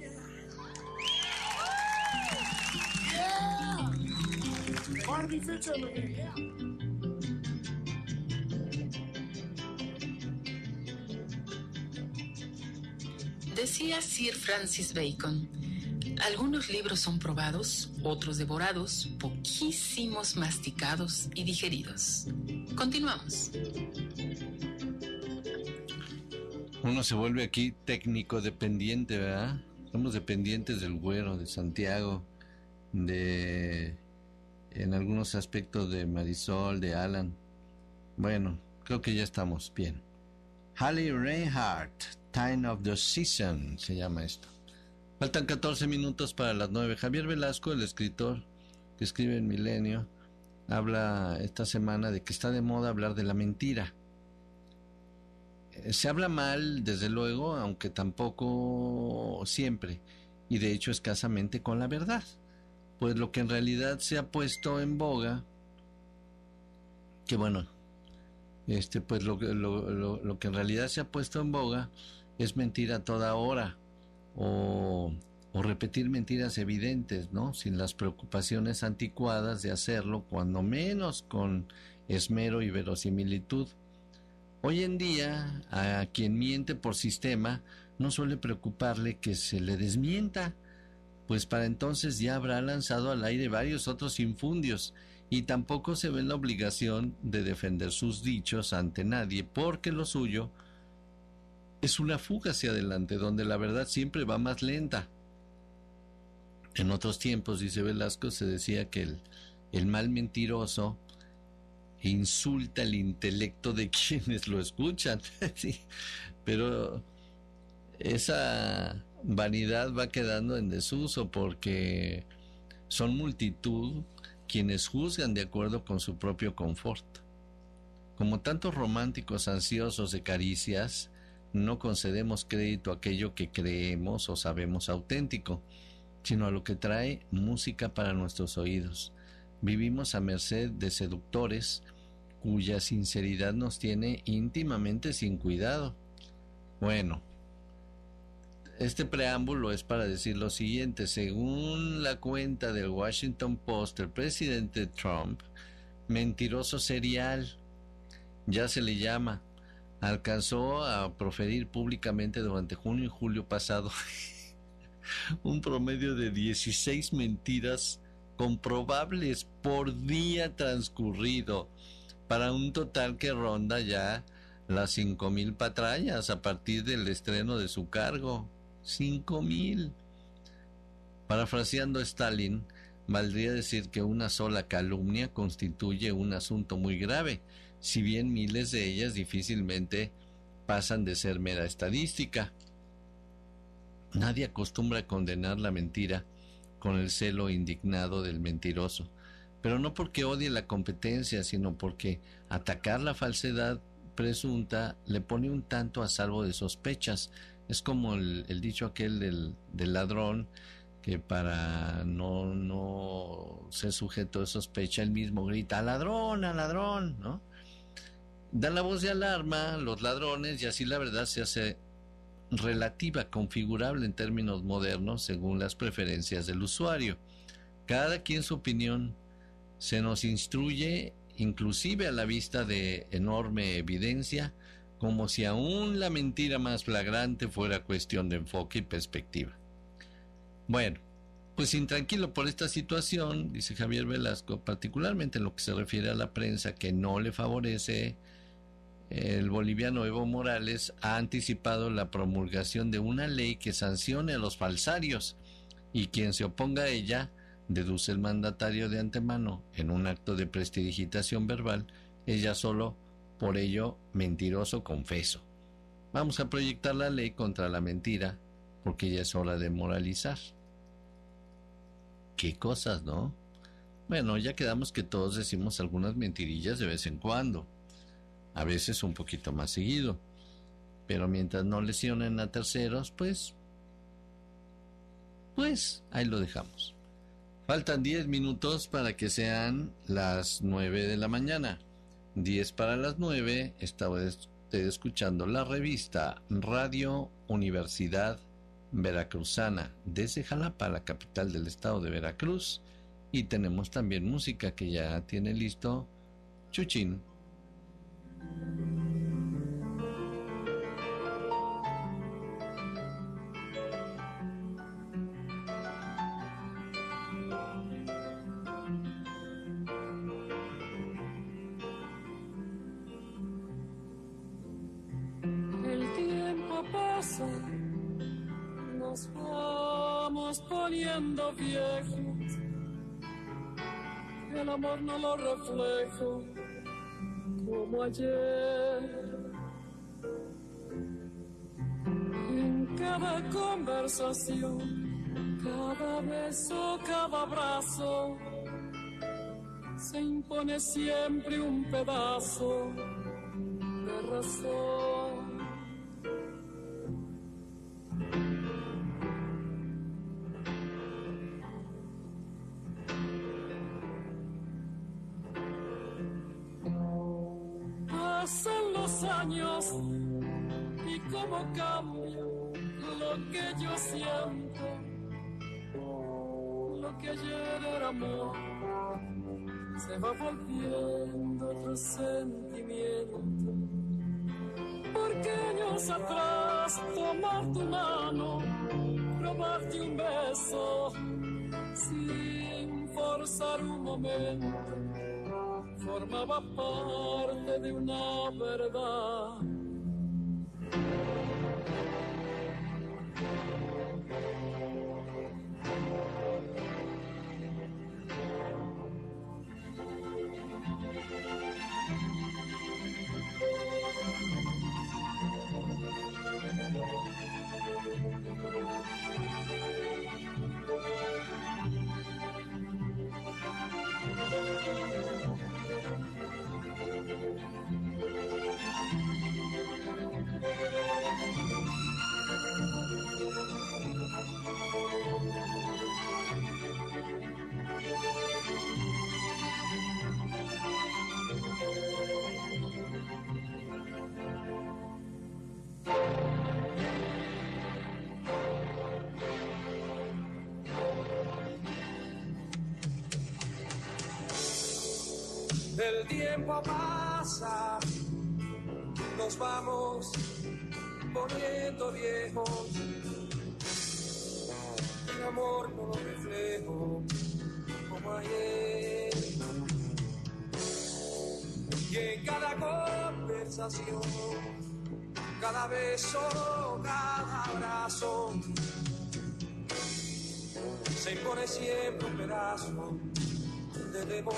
Yeah! Barnaby Fitch over here, yeah. Decía Sir Francis Bacon, algunos libros son probados, otros devorados, poquísimos masticados y digeridos. Continuamos. Uno se vuelve aquí técnico dependiente, ¿verdad? Somos dependientes del Güero, de Santiago, de... en algunos aspectos de Marisol, de Alan. Bueno, creo que ya estamos bien. Hallie Reinhardt, Time of the Season, se llama esto. Faltan catorce minutos para las nueve. Javier Velasco, el escritor que escribe en Milenio, habla esta semana de que está de moda hablar de la mentira. Se habla mal, desde luego, aunque tampoco siempre, y de hecho escasamente con la verdad. Pues lo que en realidad se ha puesto en boga, que bueno, este pues lo, lo, lo, lo que en realidad se ha puesto en boga es mentir a toda hora, o, o repetir mentiras evidentes, ¿no? Sin las preocupaciones anticuadas de hacerlo, cuando menos con esmero y verosimilitud. Hoy en día, a quien miente por sistema, no suele preocuparle que se le desmienta, pues para entonces ya habrá lanzado al aire varios otros infundios, y tampoco se ve en la obligación de defender sus dichos ante nadie, porque lo suyo es una fuga hacia adelante, donde la verdad siempre va más lenta. En otros tiempos, dice Velasco, se decía que el, el mal mentiroso insulta el intelecto de quienes lo escuchan. Sí, pero esa vanidad va quedando en desuso porque son multitud quienes juzgan de acuerdo con su propio confort. Como tantos románticos ansiosos de caricias, no concedemos crédito a aquello que creemos o sabemos auténtico, sino a lo que trae música para nuestros oídos. Vivimos a merced de seductores cuya sinceridad nos tiene íntimamente sin cuidado. Bueno, este preámbulo es para decir lo siguiente. Según la cuenta del Washington Post, el presidente Trump, mentiroso serial, ya se le llama, alcanzó a proferir públicamente durante junio y julio pasado un promedio de dieciséis mentiras comprobables por día transcurrido, para un total que ronda ya las cinco mil patrañas a partir del estreno de su cargo. Cinco mil. Parafraseando a Stalin, valdría decir que una sola calumnia constituye un asunto muy grave, si bien miles de ellas difícilmente pasan de ser mera estadística. Nadie acostumbra a condenar la mentira con el celo indignado del mentiroso, pero no porque odie la competencia, sino porque atacar la falsedad presunta le pone un tanto a salvo de sospechas. Es como el, el dicho aquel del, del ladrón, que para no, no ser sujeto de sospecha, él mismo grita, ¡ladrón, al ladrón!, ¿no? Dan la voz de alarma los ladrones y así la verdad se hace relativa, configurable en términos modernos según las preferencias del usuario. Cada quien su opinión. Se nos instruye, inclusive a la vista de enorme evidencia, como si aún la mentira más flagrante fuera cuestión de enfoque y perspectiva. Bueno, pues intranquilo por esta situación, dice Javier Velasco, particularmente en lo que se refiere a la prensa que no le favorece, el boliviano Evo Morales ha anticipado la promulgación de una ley que sancione a los falsarios, y quien se oponga a ella, deduce el mandatario de antemano, en un acto de prestidigitación verbal, es ya solo por ello mentiroso confeso. Vamos a proyectar la ley contra la mentira, porque ya es hora de moralizar. Qué cosas, ¿no? Bueno, ya quedamos que todos decimos algunas mentirillas de vez en cuando, a veces un poquito más seguido, pero mientras no lesionen a terceros, pues, pues ahí lo dejamos. Faltan diez minutos para que sean las nueve de la mañana. diez para las nueve, estaba usted escuchando la revista Radio Universidad Veracruzana desde Jalapa, la capital del estado de Veracruz. Y tenemos también música que ya tiene listo Chuchín. Nos vamos poniendo viejos, el amor no lo reflejo como ayer. En cada conversación, cada beso, cada abrazo, se impone siempre un pedazo de razón. Pasan los años y cómo cambia lo que yo siento. Lo que ayer era amor se va volviendo otro sentimiento. Porque años atrás tomar tu mano, robarte un beso sin forzar un momento, formaba parte de una verdad. El tiempo pasa, nos vamos poniendo viejos. El amor no lo reflejo como ayer. Y en cada conversación, cada beso, cada abrazo, se impone siempre un pedazo de temor.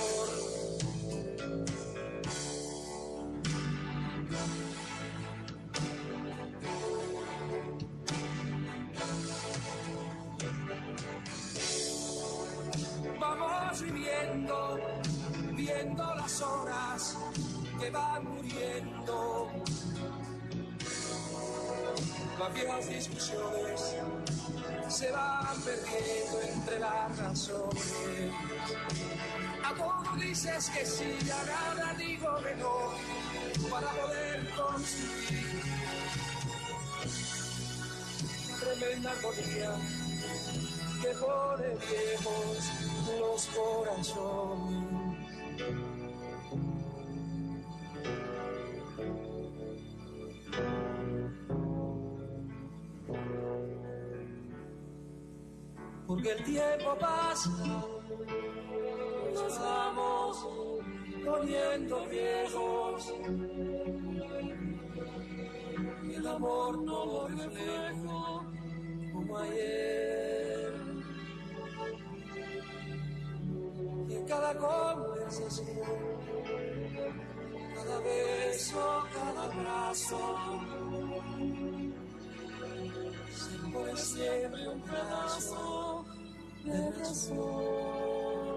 Vamos viviendo, viendo las horas que van muriendo. Las viejas discusiones se van perdiendo entre las razones. A todo dices que sí, a nada digo que no, para poder construir tremenda armonía que pone viejos los corazones. Porque el tiempo pasa, nos vamos poniendo viejos, y el amor no lo reflejo como ayer. Y en cada conversación, cada beso, cada abrazo, se pone siempre un pedazo de razón.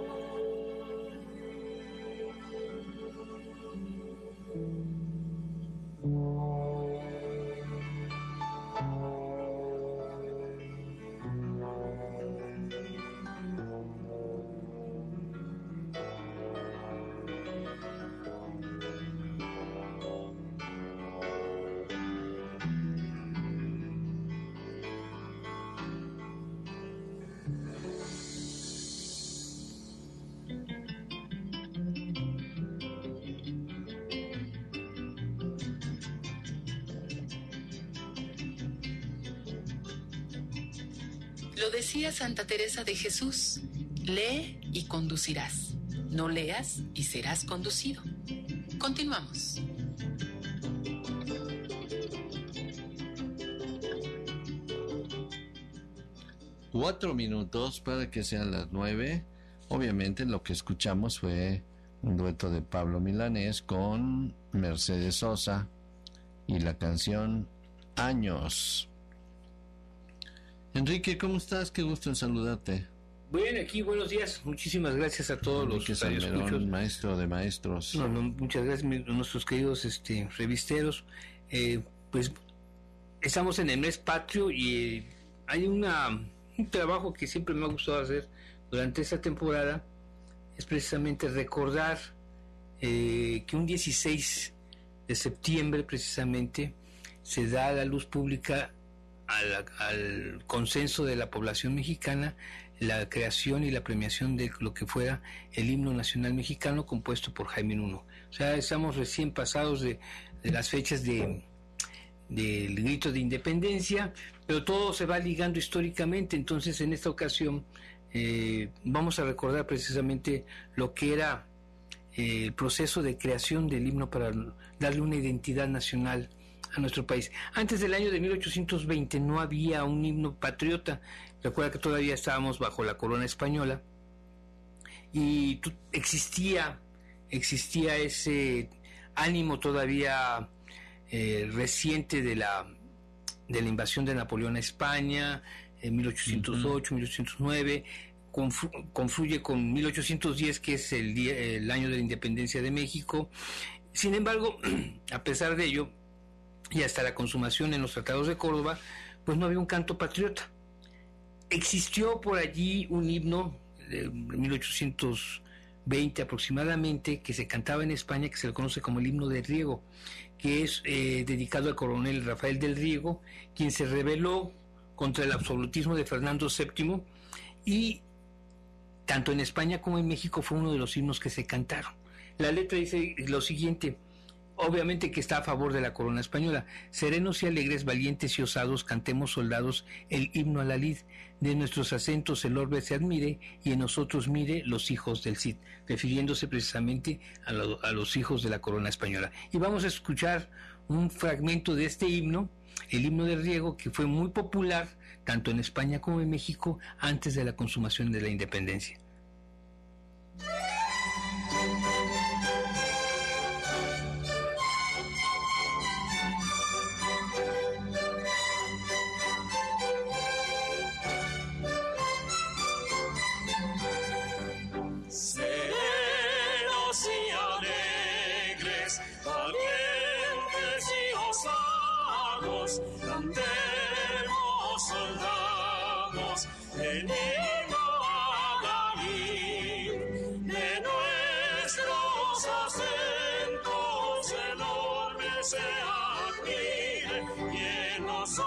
Lo decía Santa Teresa de Jesús: lee y conducirás, no leas y serás conducido. Continuamos. Cuatro minutos para que sean las nueve. Obviamente lo que escuchamos fue un dueto de Pablo Milanés con Mercedes Sosa y la canción Años. Enrique, ¿cómo estás? Qué gusto en saludarte. Bueno, aquí buenos días. Muchísimas gracias a todos Enrique los Salmerón, maestro de maestros. No, no, muchas gracias a nuestros queridos este, revisteros. Eh, pues estamos en el mes patrio y eh, hay una, un trabajo que siempre me ha gustado hacer durante esta temporada. Es precisamente recordar eh, que un dieciséis de septiembre precisamente se da a la luz pública Al, al consenso de la población mexicana la creación y la premiación de lo que fuera el himno nacional mexicano compuesto por Jaime Nuno. O sea, estamos recién pasados de, de las fechas de del grito de independencia, pero todo se va ligando históricamente. Entonces, en esta ocasión eh, vamos a recordar precisamente lo que era eh, el proceso de creación del himno para darle una identidad nacional a nuestro país. Antes del año de mil ochocientos veinte no había un himno patriota. Recuerda que todavía estábamos bajo la corona española y tu, existía existía ese ánimo todavía eh, reciente de la de la invasión de Napoleón a España, en mil ochocientos ocho, uh-huh. mil ochocientos nueve, conflu- confluye con mil ochocientos diez, que es el, día, el año de la independencia de México. Sin embargo, a pesar de ello, y hasta la consumación en los tratados de Córdoba, pues no había un canto patriota. Existió por allí un himno de mil ochocientos veinte aproximadamente, que se cantaba en España, que se le conoce como el himno del Riego, que es eh, dedicado al coronel Rafael del Riego, quien se rebeló contra el absolutismo de Fernando séptimo, y tanto en España como en México fue uno de los himnos que se cantaron. La letra dice lo siguiente, obviamente que está a favor de la corona española: serenos y alegres, valientes y osados, cantemos soldados el himno a la lid, de nuestros acentos el orbe se admire, y en nosotros mire los hijos del Cid, refiriéndose precisamente a, lo, a los hijos de la corona española. Y vamos a escuchar un fragmento de este himno, el himno del Riego, que fue muy popular tanto en España como en México antes de la consumación de la independencia. Cantemos soldados en himno a la lid, de nuestros acentos el orbe se admire, y en nosotros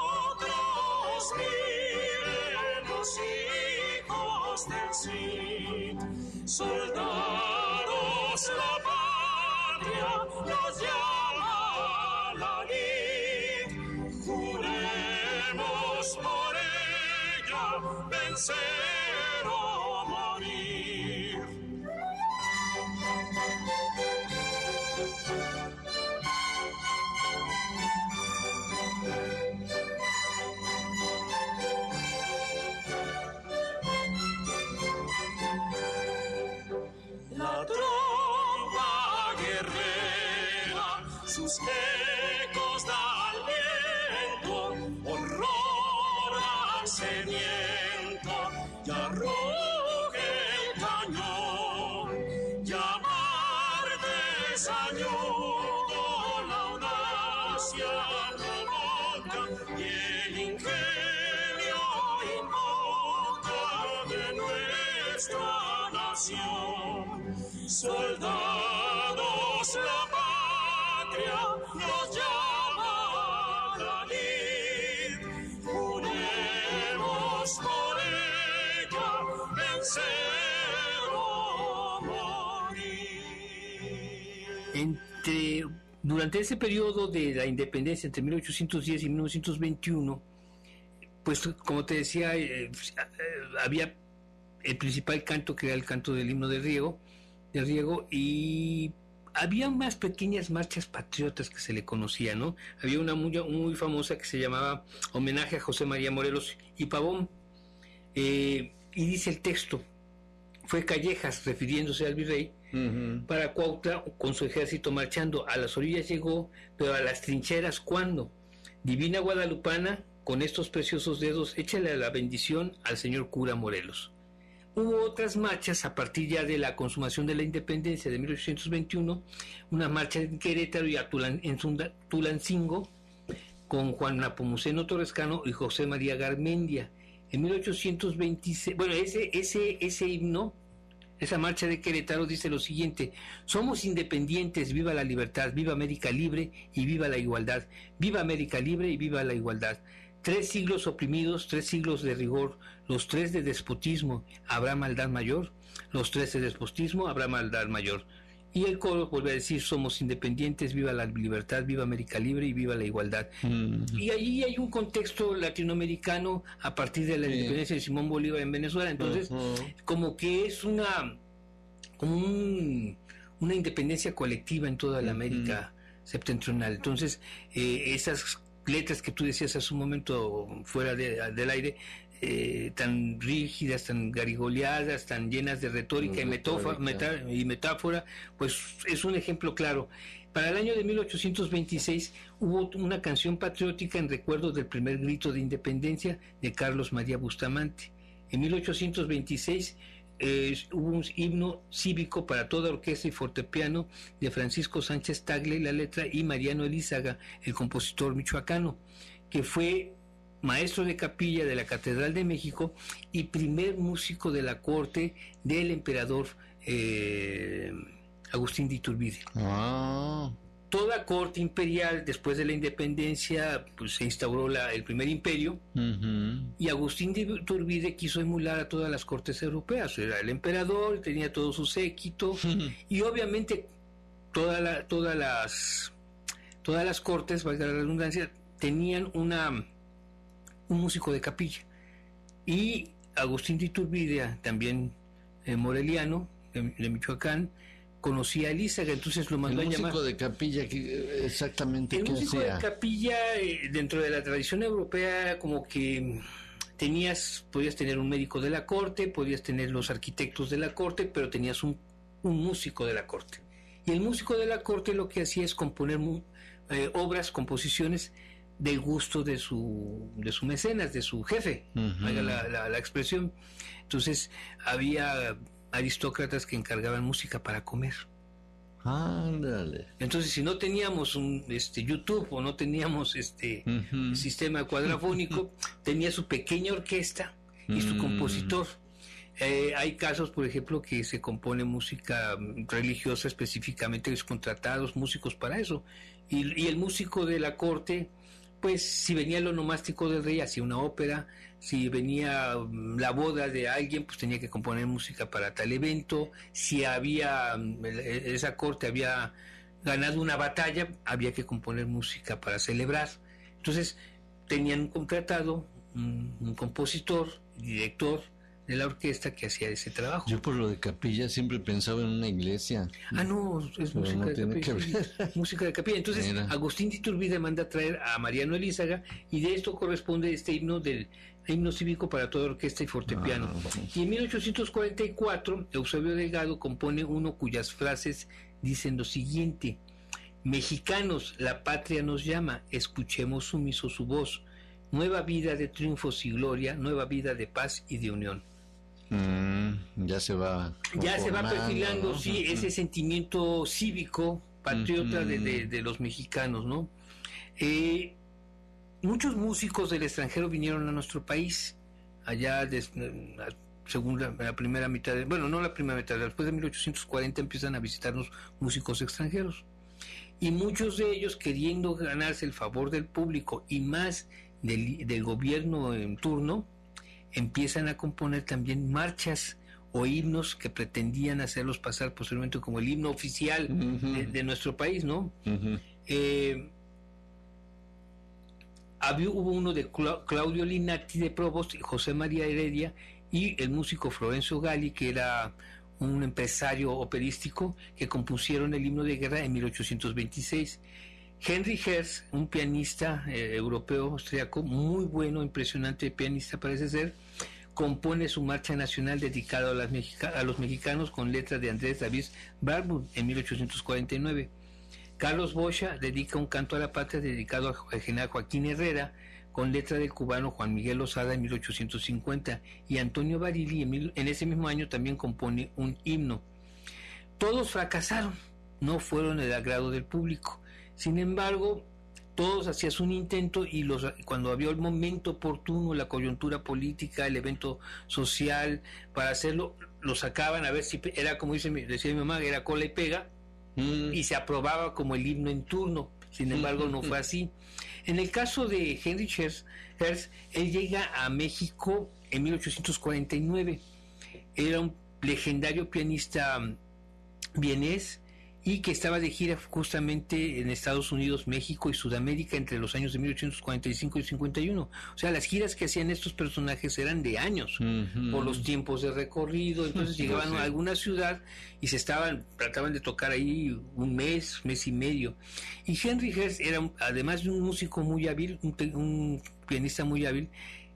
miren los hijos del Cid. Soldados, la patria nos llama a la lid, juremos por ella vencer o morir. La trompa guerrera sus ecos da al viento, horror al sediento, y arroje el cañón, llamar de sañudo la audacia revolta, y el ingenio invoca de nuestra nación. Soldados, la patria nos llama a la lid, juremos por ella vencer o morir. Entre, durante ese periodo de la independencia, entre mil ochocientos diez y mil novecientos veintiuno, pues como te decía, eh, había el principal canto, que era el canto del himno del Riego, del Riego, y había más pequeñas marchas patriotas que se le conocía, ¿no? Había una muy, muy famosa que se llamaba Homenaje a José María Morelos y Pavón, eh, y dice el texto: fue Callejas, refiriéndose al virrey, uh-huh. para Cuautla con su ejército marchando, a las orillas llegó, pero a las trincheras ¿cuándo? Divina guadalupana, con estos preciosos dedos, échale la bendición al señor cura Morelos. Hubo otras marchas a partir ya de la consumación de la independencia de mil ochocientos veintiuno, una marcha en Querétaro y a Tulan, en Tulancingo, con Juan Napomuceno Torrescano y José María Garmendia. En mil ochocientos veintiséis, bueno, ese, ese, ese himno, esa marcha de Querétaro dice lo siguiente: somos independientes, viva la libertad, viva América libre y viva la igualdad, viva América libre y viva la igualdad. Tres siglos oprimidos, tres siglos de rigor, los tres de despotismo, ¿habrá maldad mayor? Los tres de despotismo, ¿habrá maldad mayor? Y el coro vuelve a decir: somos independientes, viva la libertad, viva América libre y viva la igualdad. Mm-hmm. Y allí hay un contexto latinoamericano a partir de la sí. independencia de Simón Bolívar en Venezuela. Entonces, uh-huh. como que es una, como un, una independencia colectiva en toda la América uh-huh. septentrional. Entonces, eh, esas letras que tú decías hace un momento fuera de, del aire, eh, tan rígidas, tan garigoleadas, tan llenas de retórica y, metófora, meta, y metáfora, pues es un ejemplo claro. Para el año de mil ochocientos veintiséis hubo una canción patriótica en recuerdo del primer grito de independencia de Carlos María Bustamante. En mil ochocientos veintiséis eh, hubo un himno cívico para toda orquesta y fortepiano de Francisco Sánchez Tagle, la letra, y Mariano Elízaga, el compositor michoacano, que fue maestro de capilla de la Catedral de México y primer músico de la corte del emperador eh, Agustín de Iturbide. Ah. Toda corte imperial, después de la independencia, pues se instauró la, el primer imperio, uh-huh. y Agustín de Iturbide quiso emular a todas las cortes europeas. Era el emperador, tenía todo su séquito, uh-huh. y obviamente toda la, todas las todas las cortes, valga la redundancia, tenían una un músico de capilla. Y Agustín de Iturbide, también eh, moreliano, de, de Michoacán, conocía a Elízaga, entonces lo mandó a llamar. ¿El músico de capilla que, exactamente el qué músico hacía? de capilla, eh, dentro de la tradición europea, como que tenías, podías tener un médico de la corte, podías tener los arquitectos de la corte, pero tenías un, un músico de la corte. Y el músico de la corte lo que hacía es componer eh, obras, composiciones del gusto de su de su mecenas, de su jefe, uh-huh. Haga la, la, la expresión. Entonces había aristócratas que encargaban música para comer. Ándale. Entonces, si no teníamos un este YouTube o no teníamos este uh-huh. sistema cuadrafónico, tenía su pequeña orquesta y su uh-huh. compositor. Eh, hay casos, por ejemplo, que se compone música religiosa específicamente, contratados músicos para eso. Y, y el músico de la corte, pues si venía el onomástico del rey, hacía una ópera. Si venía la boda de alguien, pues tenía que componer música para tal evento. Si había, esa corte había ganado una batalla, había que componer música para celebrar. Entonces, tenían un contratado, un, un compositor, director de la orquesta que hacía ese trabajo. Yo por lo de capilla siempre pensaba en una iglesia. Ah, no, es Pero música no de tiene capilla. que ver. Música de capilla. Entonces, Mira. Agustín de Iturbide manda a traer a Mariano Elízaga, y de esto corresponde este himno del himno cívico para toda orquesta y fortepiano. Ah, y en mil ochocientos cuarenta y cuatro, Eusebio Delgado compone uno cuyas frases dicen lo siguiente: mexicanos, la patria nos llama, escuchemos sumiso su voz. Nueva vida de triunfos y gloria, nueva vida de paz y de unión. Mm, ya se va ya se va perfilando, ¿no? sí, ese sentimiento cívico, patriota uh-huh. de, de, de los mexicanos, ¿no? Eh, muchos músicos del extranjero vinieron a nuestro país, allá de, la segunda, la primera mitad, de, bueno, no la primera mitad, después de mil ochocientos cuarenta empiezan a visitarnos músicos extranjeros. Y muchos de ellos, queriendo ganarse el favor del público y más del, del gobierno en turno, empiezan a componer también marchas o himnos que pretendían hacerlos pasar posteriormente como el himno oficial uh-huh. de, de nuestro país, ¿no? Uh-huh. Eh, había, hubo uno de Cla- Claudio Linati de Provost, José María Heredia y el músico Florencio Gali, que era un empresario operístico, que compusieron el himno de guerra en mil ochocientos veintiséis. Henry Herz, un pianista eh, europeo, austriaco, muy bueno, impresionante pianista parece ser, compone su marcha nacional dedicada a, las Mexica- a los mexicanos con letra de Andrés David Bradburn en mil ochocientos cuarenta y nueve. Carlos Bocha dedica un canto a la patria dedicado al general Joaquín Herrera con letra del cubano Juan Miguel Lozada en mil ochocientos cincuenta, y Antonio Barili en, mil, en ese mismo año también compone un himno. Todos fracasaron, no fueron el agrado del público. Sin embargo, todos hacían un intento, y los, cuando había el momento oportuno, la coyuntura política, el evento social para hacerlo, lo sacaban a ver si era, como dice, decía mi mamá, era cola y pega, mm. y se aprobaba como el himno en turno. Sin embargo, no fue así. En el caso de Henry Herz, Herz, él llega a México en mil ochocientos cuarenta y nueve. Era un legendario pianista vienés, y que estaba de gira justamente en Estados Unidos, México y Sudamérica entre los años de mil ochocientos cuarenta y cinco y cincuenta y uno. O sea, las giras que hacían estos personajes eran de años, uh-huh. por los tiempos de recorrido. Entonces llegaban sí. a alguna ciudad y se estaban, trataban de tocar ahí un mes, mes y medio. Y Henry Herz era, además de un músico muy hábil, un, un pianista muy hábil,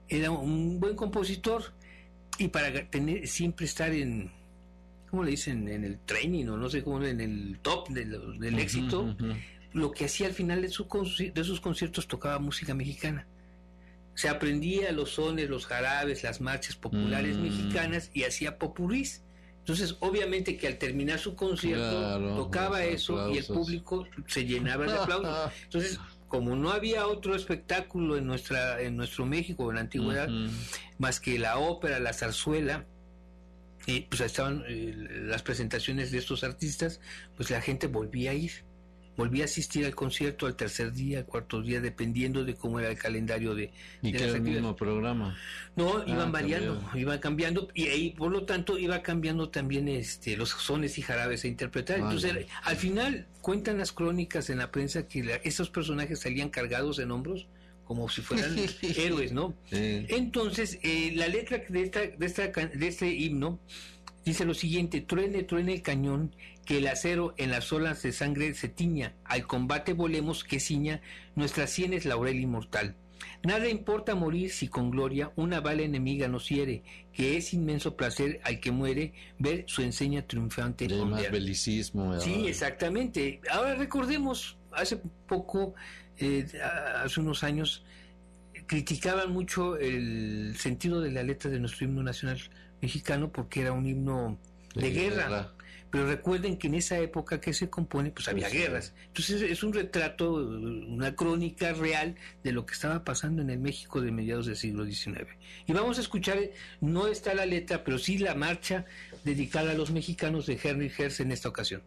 era un buen compositor, y para tener siempre estar en, ¿cómo le dicen? En el training, o no sé cómo, en el top del, del uh-huh, éxito, uh-huh. Lo que hacía al final de, su, de sus conciertos, tocaba música mexicana. Se aprendía los sones, los jarabes, las marchas populares mm. mexicanas, y hacía popurrís. Entonces, obviamente que al terminar su concierto, claro, tocaba eso aplausos. Y el público se llenaba de aplausos. Entonces, como no había otro espectáculo en nuestra en nuestro México en la antigüedad, uh-huh. más que la ópera, la zarzuela, eh, pues estaban eh, las presentaciones de estos artistas, pues la gente volvía a ir. Volví a asistir al concierto al tercer día, al cuarto día, dependiendo de cómo era el calendario de, ¿Y de que era el mismo programa? No, iban ah, variando, cambió. iban cambiando, y ahí por lo tanto iba cambiando también este los sones y jarabes a interpretar. Ah, Entonces, no. al final cuentan las crónicas en la prensa que la, esos personajes salían cargados en hombros como si fueran héroes, ¿no? Sí. Entonces, eh, la letra de esta, de esta de este himno dice lo siguiente: truene, truene el cañón, que el acero en las olas de sangre se tiña, al combate volemos que ciña nuestras sienes laurel inmortal. Nada importa morir si con gloria una bala enemiga nos hiere, que es inmenso placer al que muere ver su enseña triunfante. Y más belicismo. ¿verdad? Sí, exactamente. Ahora recordemos, hace poco, eh, hace unos años, criticaban mucho el sentido de la letra de nuestro himno nacional mexicano porque era un himno de, de guerra. guerra. Pero recuerden que en esa época que se compone, pues había sí. guerras. Entonces es un retrato, una crónica real de lo que estaba pasando en el México de mediados del siglo diecinueve. Y vamos a escuchar, no está la letra, pero sí la marcha dedicada a los mexicanos de Henry Herz en esta ocasión.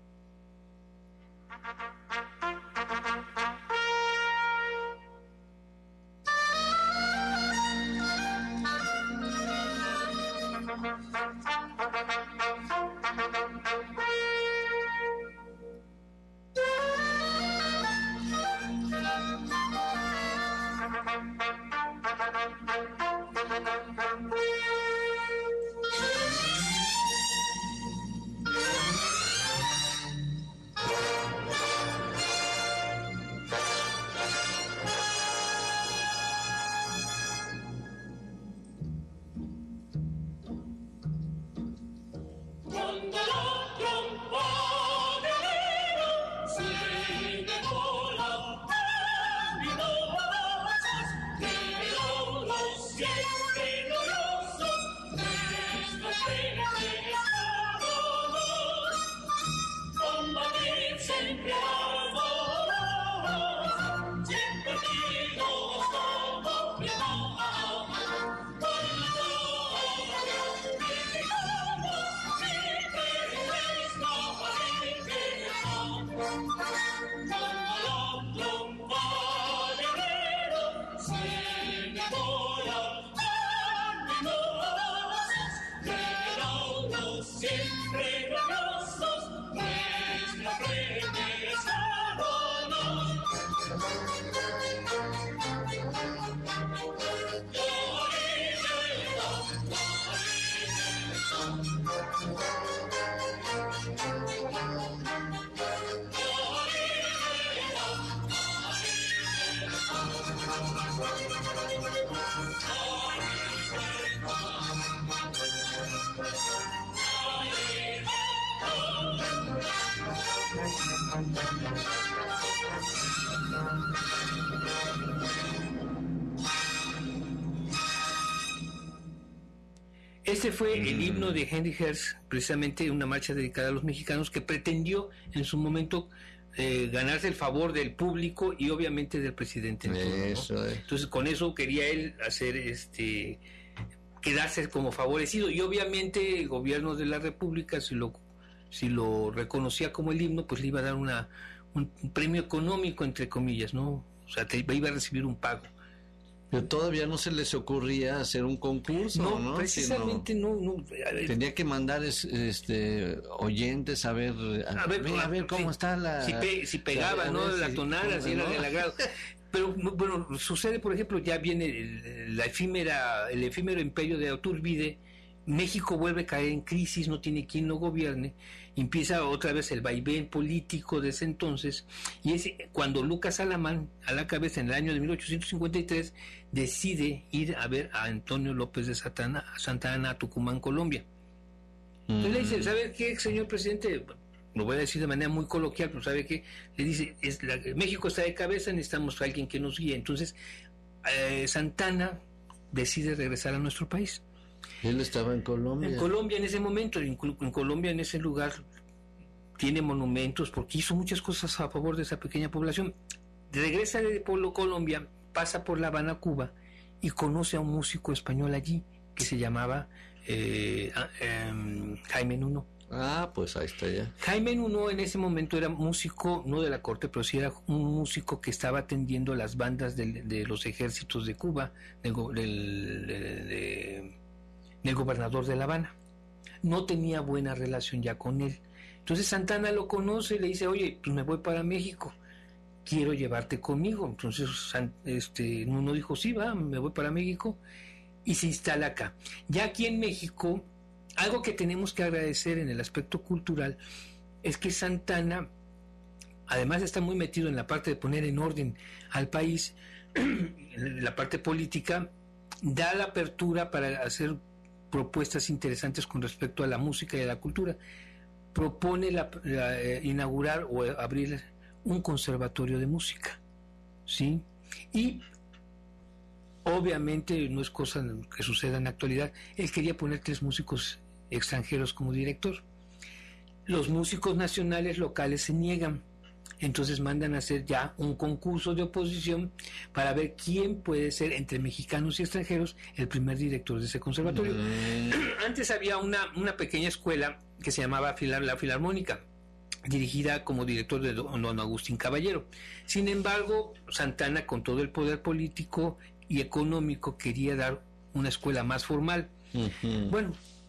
Este fue el himno de Henry Herz, precisamente una marcha dedicada a los mexicanos que pretendió en su momento eh, ganarse el favor del público y obviamente del presidente. Eso, ¿no? Entonces con eso quería él hacer este quedarse como favorecido, y obviamente el gobierno de la República, si lo si lo reconocía como el himno, pues le iba a dar una un, un premio económico, entre comillas, ¿no? O sea, te iba a recibir un pago. Pero todavía no se les ocurría hacer un concurso, ¿no? No, precisamente Sino, no, no. Ver, tenía que mandar es, este oyentes a ver, a, a ver, ver, a ver cómo sí, está la... Si, pe, si pegaba, ¿no? La tonada, si era del agrado. Pero, bueno, sucede, por ejemplo, ya viene el, la efímera, el efímero imperio de Iturbide, México vuelve a caer en crisis, no tiene quien lo gobierne, empieza otra vez el vaivén político de ese entonces, y es cuando Lucas Alamán, a la cabeza en el año de mil ochocientos cincuenta y tres, decide ir a ver a Antonio López de Santana, Santa Ana a Tucumán, Colombia. Entonces le dice, ¿sabe qué, señor presidente? Lo voy a decir de manera muy coloquial, pero ¿sabe qué? Le dice, es la, México está de cabeza, necesitamos a alguien que nos guíe. Entonces eh, Santana decide regresar a nuestro país. Él estaba en Colombia. En Colombia en ese momento, en, en Colombia en ese lugar tiene monumentos porque hizo muchas cosas a favor de esa pequeña población. Regresa de Polo, Colombia, pasa por La Habana, Cuba, y conoce a un músico español allí que se llamaba eh, eh, Jaime Nuno. Ah, pues ahí está ya. Jaime Nuno en ese momento era músico, no de la corte, pero sí era un músico que estaba atendiendo las bandas de, de los ejércitos de Cuba, del, del, de, de, del gobernador de La Habana. No tenía buena relación ya con él. Entonces Santana lo conoce y le dice, oye, pues me voy para México, quiero llevarte conmigo. Entonces este, Nuno dijo, sí, va, me voy para México, y se instala acá. Ya aquí en México, algo que tenemos que agradecer en el aspecto cultural es que Santana, además de estar muy metido en la parte de poner en orden al país, en la parte política, da la apertura para hacer propuestas interesantes con respecto a la música y a la cultura. Propone la, la, eh, inaugurar o abrir un conservatorio de música, ¿sí? Y obviamente no es cosa que suceda en la actualidad, él quería poner tres músicos extranjeros como director. Los músicos nacionales locales se niegan, entonces mandan a hacer ya un concurso de oposición para ver quién puede ser entre mexicanos y extranjeros el primer director de ese conservatorio. Mm. Antes había una, una pequeña escuela que se llamaba Filar, la Filarmónica, dirigida como director de don, don Agustín Caballero. Sin embargo, Santana, con todo el poder político y económico, quería dar una escuela más formal. Uh-huh. Bueno,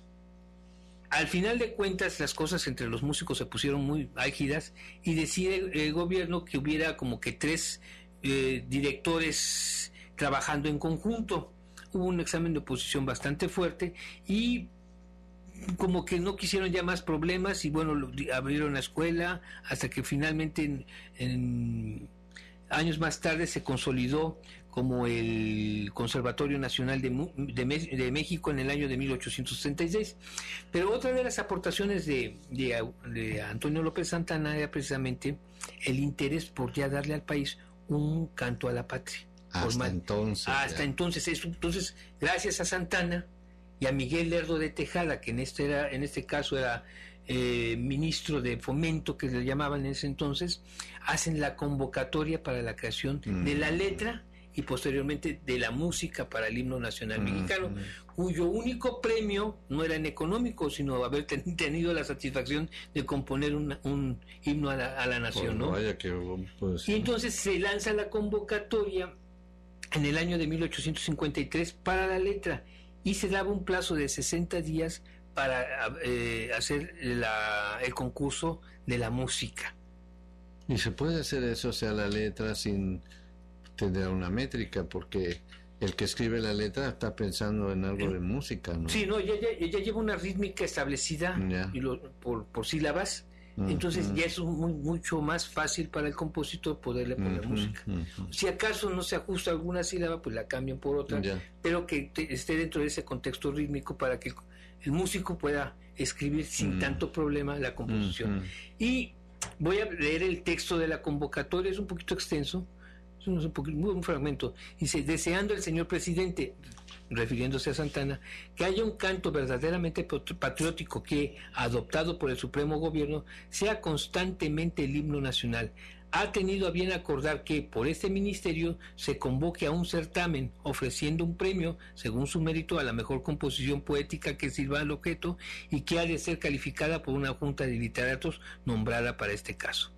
al final de cuentas las cosas entre los músicos se pusieron muy álgidas y decide el gobierno que hubiera como que tres eh, directores trabajando en conjunto. Hubo un examen de oposición bastante fuerte y como que no quisieron ya más problemas y bueno, abrieron la escuela hasta que finalmente en, en años más tarde se consolidó como el Conservatorio Nacional de, de, de México en el año de mil ochocientos sesenta y seis. Pero otra de las aportaciones de, de, de Antonio López Santana era precisamente el interés por ya darle al país un canto a la patria. Hasta formal. entonces. Hasta ya. entonces. Eso, entonces, gracias a Santana y a Miguel Lerdo de Tejada, que en este, era, en este caso era eh, ministro de Fomento, que le llamaban en ese entonces, hacen la convocatoria para la creación mm. de la letra y posteriormente de la música para el himno nacional uh-huh. mexicano, cuyo único premio no era en económico, sino haber ten, tenido la satisfacción de componer una, un himno a la, a la nación, pues ¿no? Vaya que, pues, y entonces se lanza la convocatoria en el año de mil ochocientos cincuenta y tres para la letra, y se daba un plazo de sesenta días para eh, hacer la, el concurso de la música. ¿Y se puede hacer eso, o sea, la letra sin tener una métrica? Porque el que escribe la letra está pensando en algo de música, ¿no? Sí, no, ella, ella, ella lleva una rítmica establecida y lo, por, por sílabas, uh-huh. entonces ya es muy, mucho más fácil para el compositor poderle poner uh-huh, música. Uh-huh. Si acaso no se ajusta alguna sílaba, pues la cambian por otra, yeah. pero que te, esté dentro de ese contexto rítmico para que el, el músico pueda escribir sin uh-huh. tanto problema la composición. Uh-huh. Y voy a leer el texto de la convocatoria, es un poquito extenso, un, poquito, un fragmento. Dice: deseando el señor presidente, refiriéndose a Santana, que haya un canto verdaderamente patriótico que, adoptado por el Supremo Gobierno, sea constantemente el himno nacional. Ha tenido a bien acordar que por este ministerio se convoque a un certamen ofreciendo un premio según su mérito a la mejor composición poética que sirva al objeto y que ha de ser calificada por una junta de literatos nombrada para este caso.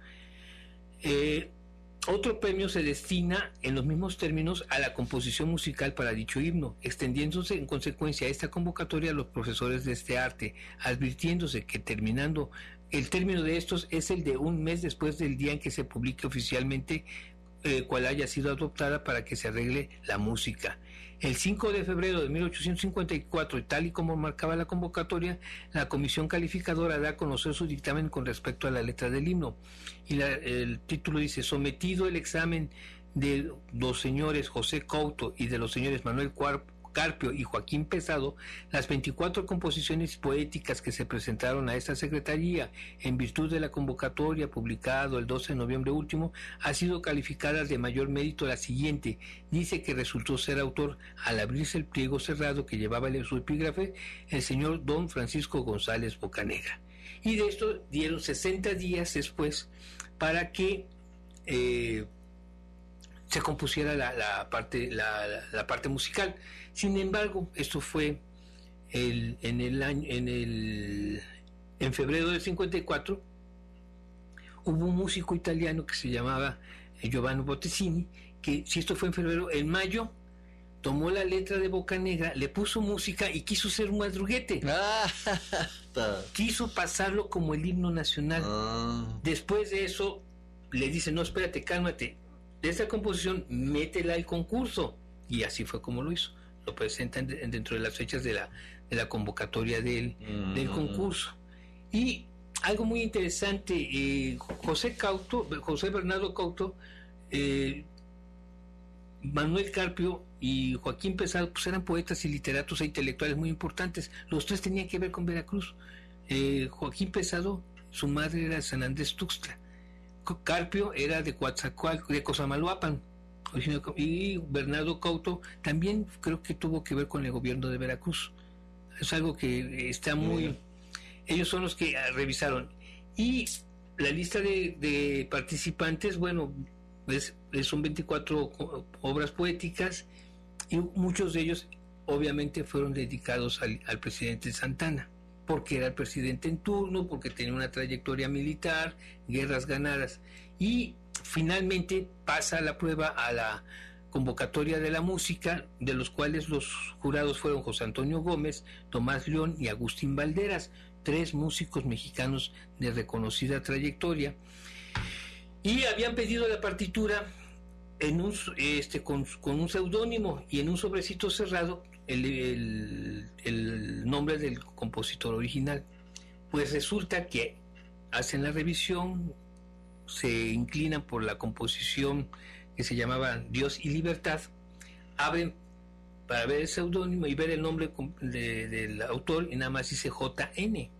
Eh, Otro premio se destina en los mismos términos a la composición musical para dicho himno, extendiéndose en consecuencia a esta convocatoria a los profesores de este arte, advirtiéndose que terminando el término de estos es el de un mes después del día en que se publique oficialmente eh, cual haya sido adoptada para que se arregle la música. El cinco de febrero de mil ochocientos cincuenta y cuatro, y tal y como marcaba la convocatoria, la comisión calificadora da a conocer su dictamen con respecto a la letra del himno. Y la, el título dice: sometido el examen de los señores José Couto y de los señores Manuel Carpio y Joaquín Pesado, las veinticuatro composiciones poéticas que se presentaron a esta secretaría en virtud de la convocatoria publicado el doce de noviembre último, ha sido calificadas de mayor mérito la siguiente. Dice que resultó ser autor, al abrirse el pliego cerrado que llevaba su epígrafe, el señor don Francisco González Bocanegra. Y de esto dieron sesenta días después para que eh, se compusiera la, la parte la, la, la parte musical. Sin embargo, esto fue el, en el año en el en febrero del cincuenta y cuatro. Hubo un músico italiano que se llamaba Giovanni Bottesini, que si esto fue en febrero, en mayo tomó la letra de Bocanegra, le puso música y quiso ser un madruguete. Quiso pasarlo como el himno nacional. Ah. Después de eso le dice: no, espérate, cálmate, de esta composición métela al concurso. Y así fue como lo hizo. Lo presentan dentro de las fechas de la, de la convocatoria del, mm. del concurso. Y algo muy interesante, eh, José Couto, José Bernardo Couto, eh, Manuel Carpio y Joaquín Pesado, pues eran poetas y literatos e intelectuales muy importantes. Los tres tenían que ver con Veracruz. Eh, Joaquín Pesado, su madre era de San Andrés Tuxtla. Carpio era de Coatzacoalcos, de Cosamaloapan. Y Bernardo Couto también creo que tuvo que ver con el gobierno de Veracruz. Es algo que está muy... Ellos son los que revisaron. Y la lista de, de participantes, bueno, es, son veinticuatro obras poéticas, y muchos de ellos obviamente fueron dedicados al, al presidente Santana, porque era el presidente en turno, porque tenía una trayectoria militar, guerras ganadas. Y finalmente pasa la prueba a la convocatoria de la música, de los cuales los jurados fueron José Antonio Gómez, Tomás León y Agustín Valderas, tres músicos mexicanos de reconocida trayectoria, y habían pedido la partitura en un, este, con, con un seudónimo y en un sobrecito cerrado el, el, el nombre del compositor original. Pues resulta que hacen la revisión, se inclinan por la composición que se llamaba Dios y Libertad, abren para ver el seudónimo y ver el nombre de, del autor, y nada más dice J N.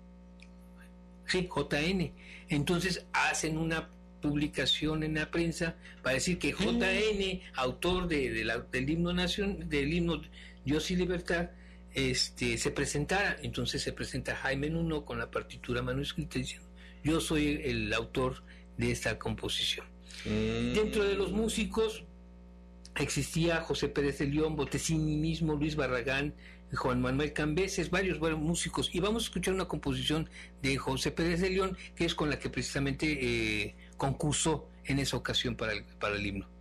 Sí, J N. Entonces hacen una publicación en la prensa para decir que J N, autor de, de la, del himno nación, del himno Dios y Libertad, este, se presentara. Entonces se presenta Jaime Nuno con la partitura manuscrita diciendo: yo soy el autor de esta composición. Mm. Dentro de los músicos existía José Pérez de León, Bottesini mismo, Luis Barragán, Juan Manuel Cambeses, varios buenos músicos. Y vamos a escuchar una composición de José Pérez de León, que es con la que precisamente eh, concursó en esa ocasión para el, para el himno.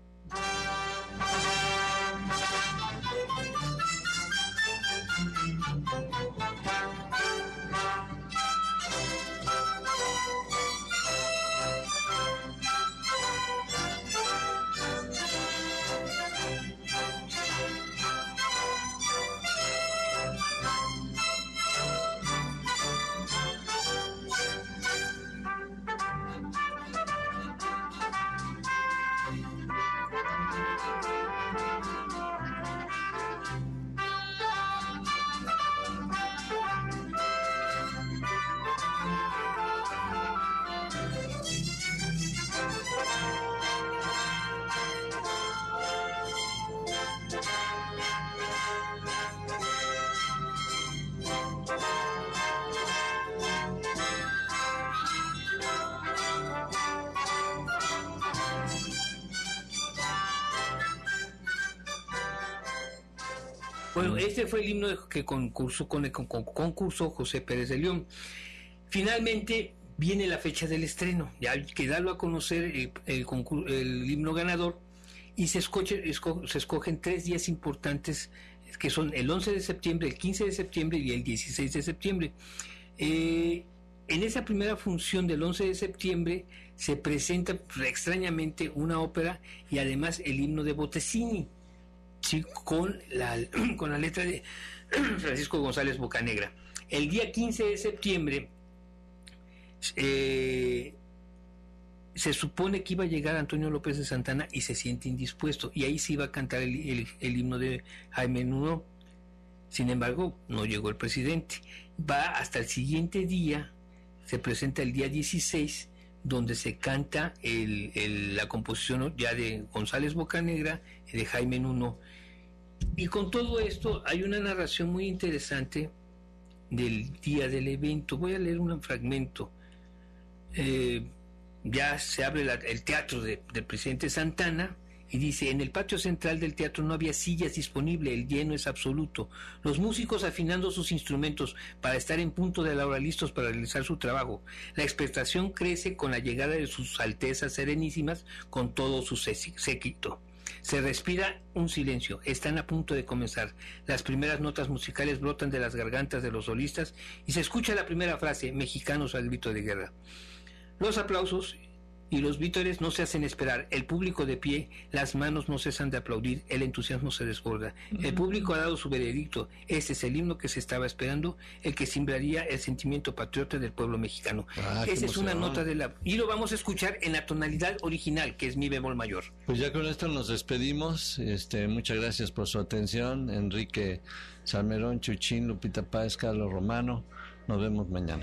Bueno, este fue el himno que concursó con el con, con, concurso José Pérez de León. Finalmente viene la fecha del estreno, ya hay que darlo a conocer el, el, el himno ganador, y se, escoge, esco, se escogen tres días importantes, que son el once de septiembre, el quince de septiembre y el dieciséis de septiembre. Eh, en esa primera función del once de septiembre se presenta extrañamente una ópera y además el himno de Bottesini. sí, con la, con la letra de Francisco González Bocanegra. El día quince de septiembre eh, se supone que iba a llegar Antonio López de Santana y se siente indispuesto, y ahí se iba a cantar el, el, el himno de Jaime Nuno. Sin embargo, no llegó el presidente. Va hasta el siguiente día, se presenta el día dieciséis, donde se canta el, el, la composición ya de González Bocanegra y de Jaime Nuno. Y con todo esto hay una narración muy interesante del día del evento. Voy a leer un fragmento. Eh, ya se abre la, el teatro de, del presidente Santana, y dice: en el patio central del teatro no había sillas disponibles, el lleno es absoluto. Los músicos afinando sus instrumentos para estar en punto de la hora listos para realizar su trabajo. La expectación crece con la llegada de sus altezas serenísimas con todo su séquito. Se respira un silencio, están a punto de comenzar. Las primeras notas musicales brotan de las gargantas de los solistas y se escucha la primera frase: mexicanos al grito de guerra. Los aplausos y los vítores no se hacen esperar, el público de pie, las manos no cesan de aplaudir, el entusiasmo se desborda. El público ha dado su veredicto, este es el himno que se estaba esperando, el que simbraría el sentimiento patriota del pueblo mexicano. Ah, Esa es una nota de la... Y lo vamos a escuchar en la tonalidad original, que es mi bemol mayor. Pues ya con esto nos despedimos. Este, muchas gracias por su atención. Enrique Salmerón, Chuchín, Lupita Páez, Carlos Romano. Nos vemos mañana.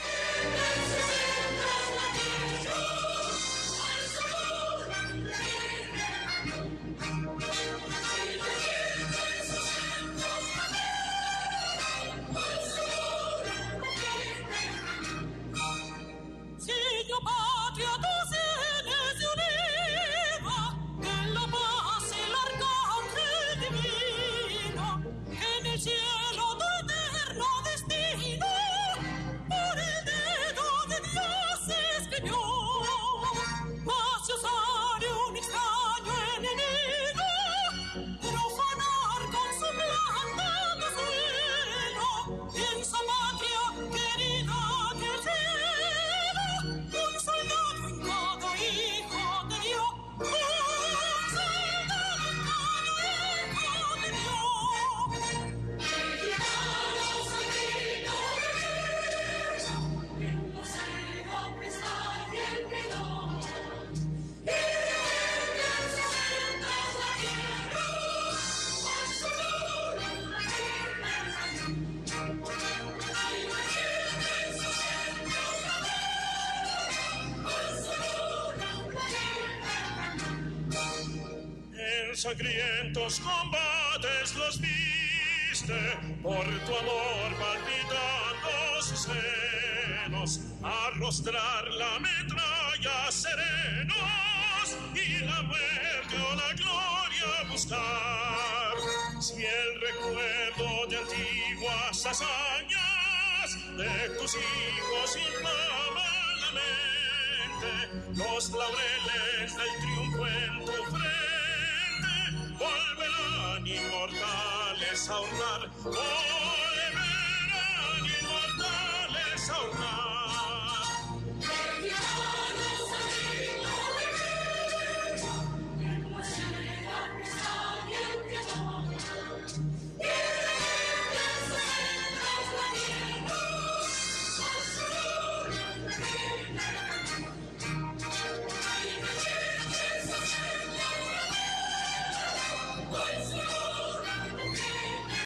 Sangrientos combates los viste, por tu amor palpitando sus senos, arrostrar la metralla serenos y la muerte o la gloria buscar. Si el recuerdo de antiguas hazañas de tus hijos inflama la mente, los laureles del triunfo en tu frente volverán inmortales a honrar. Oh,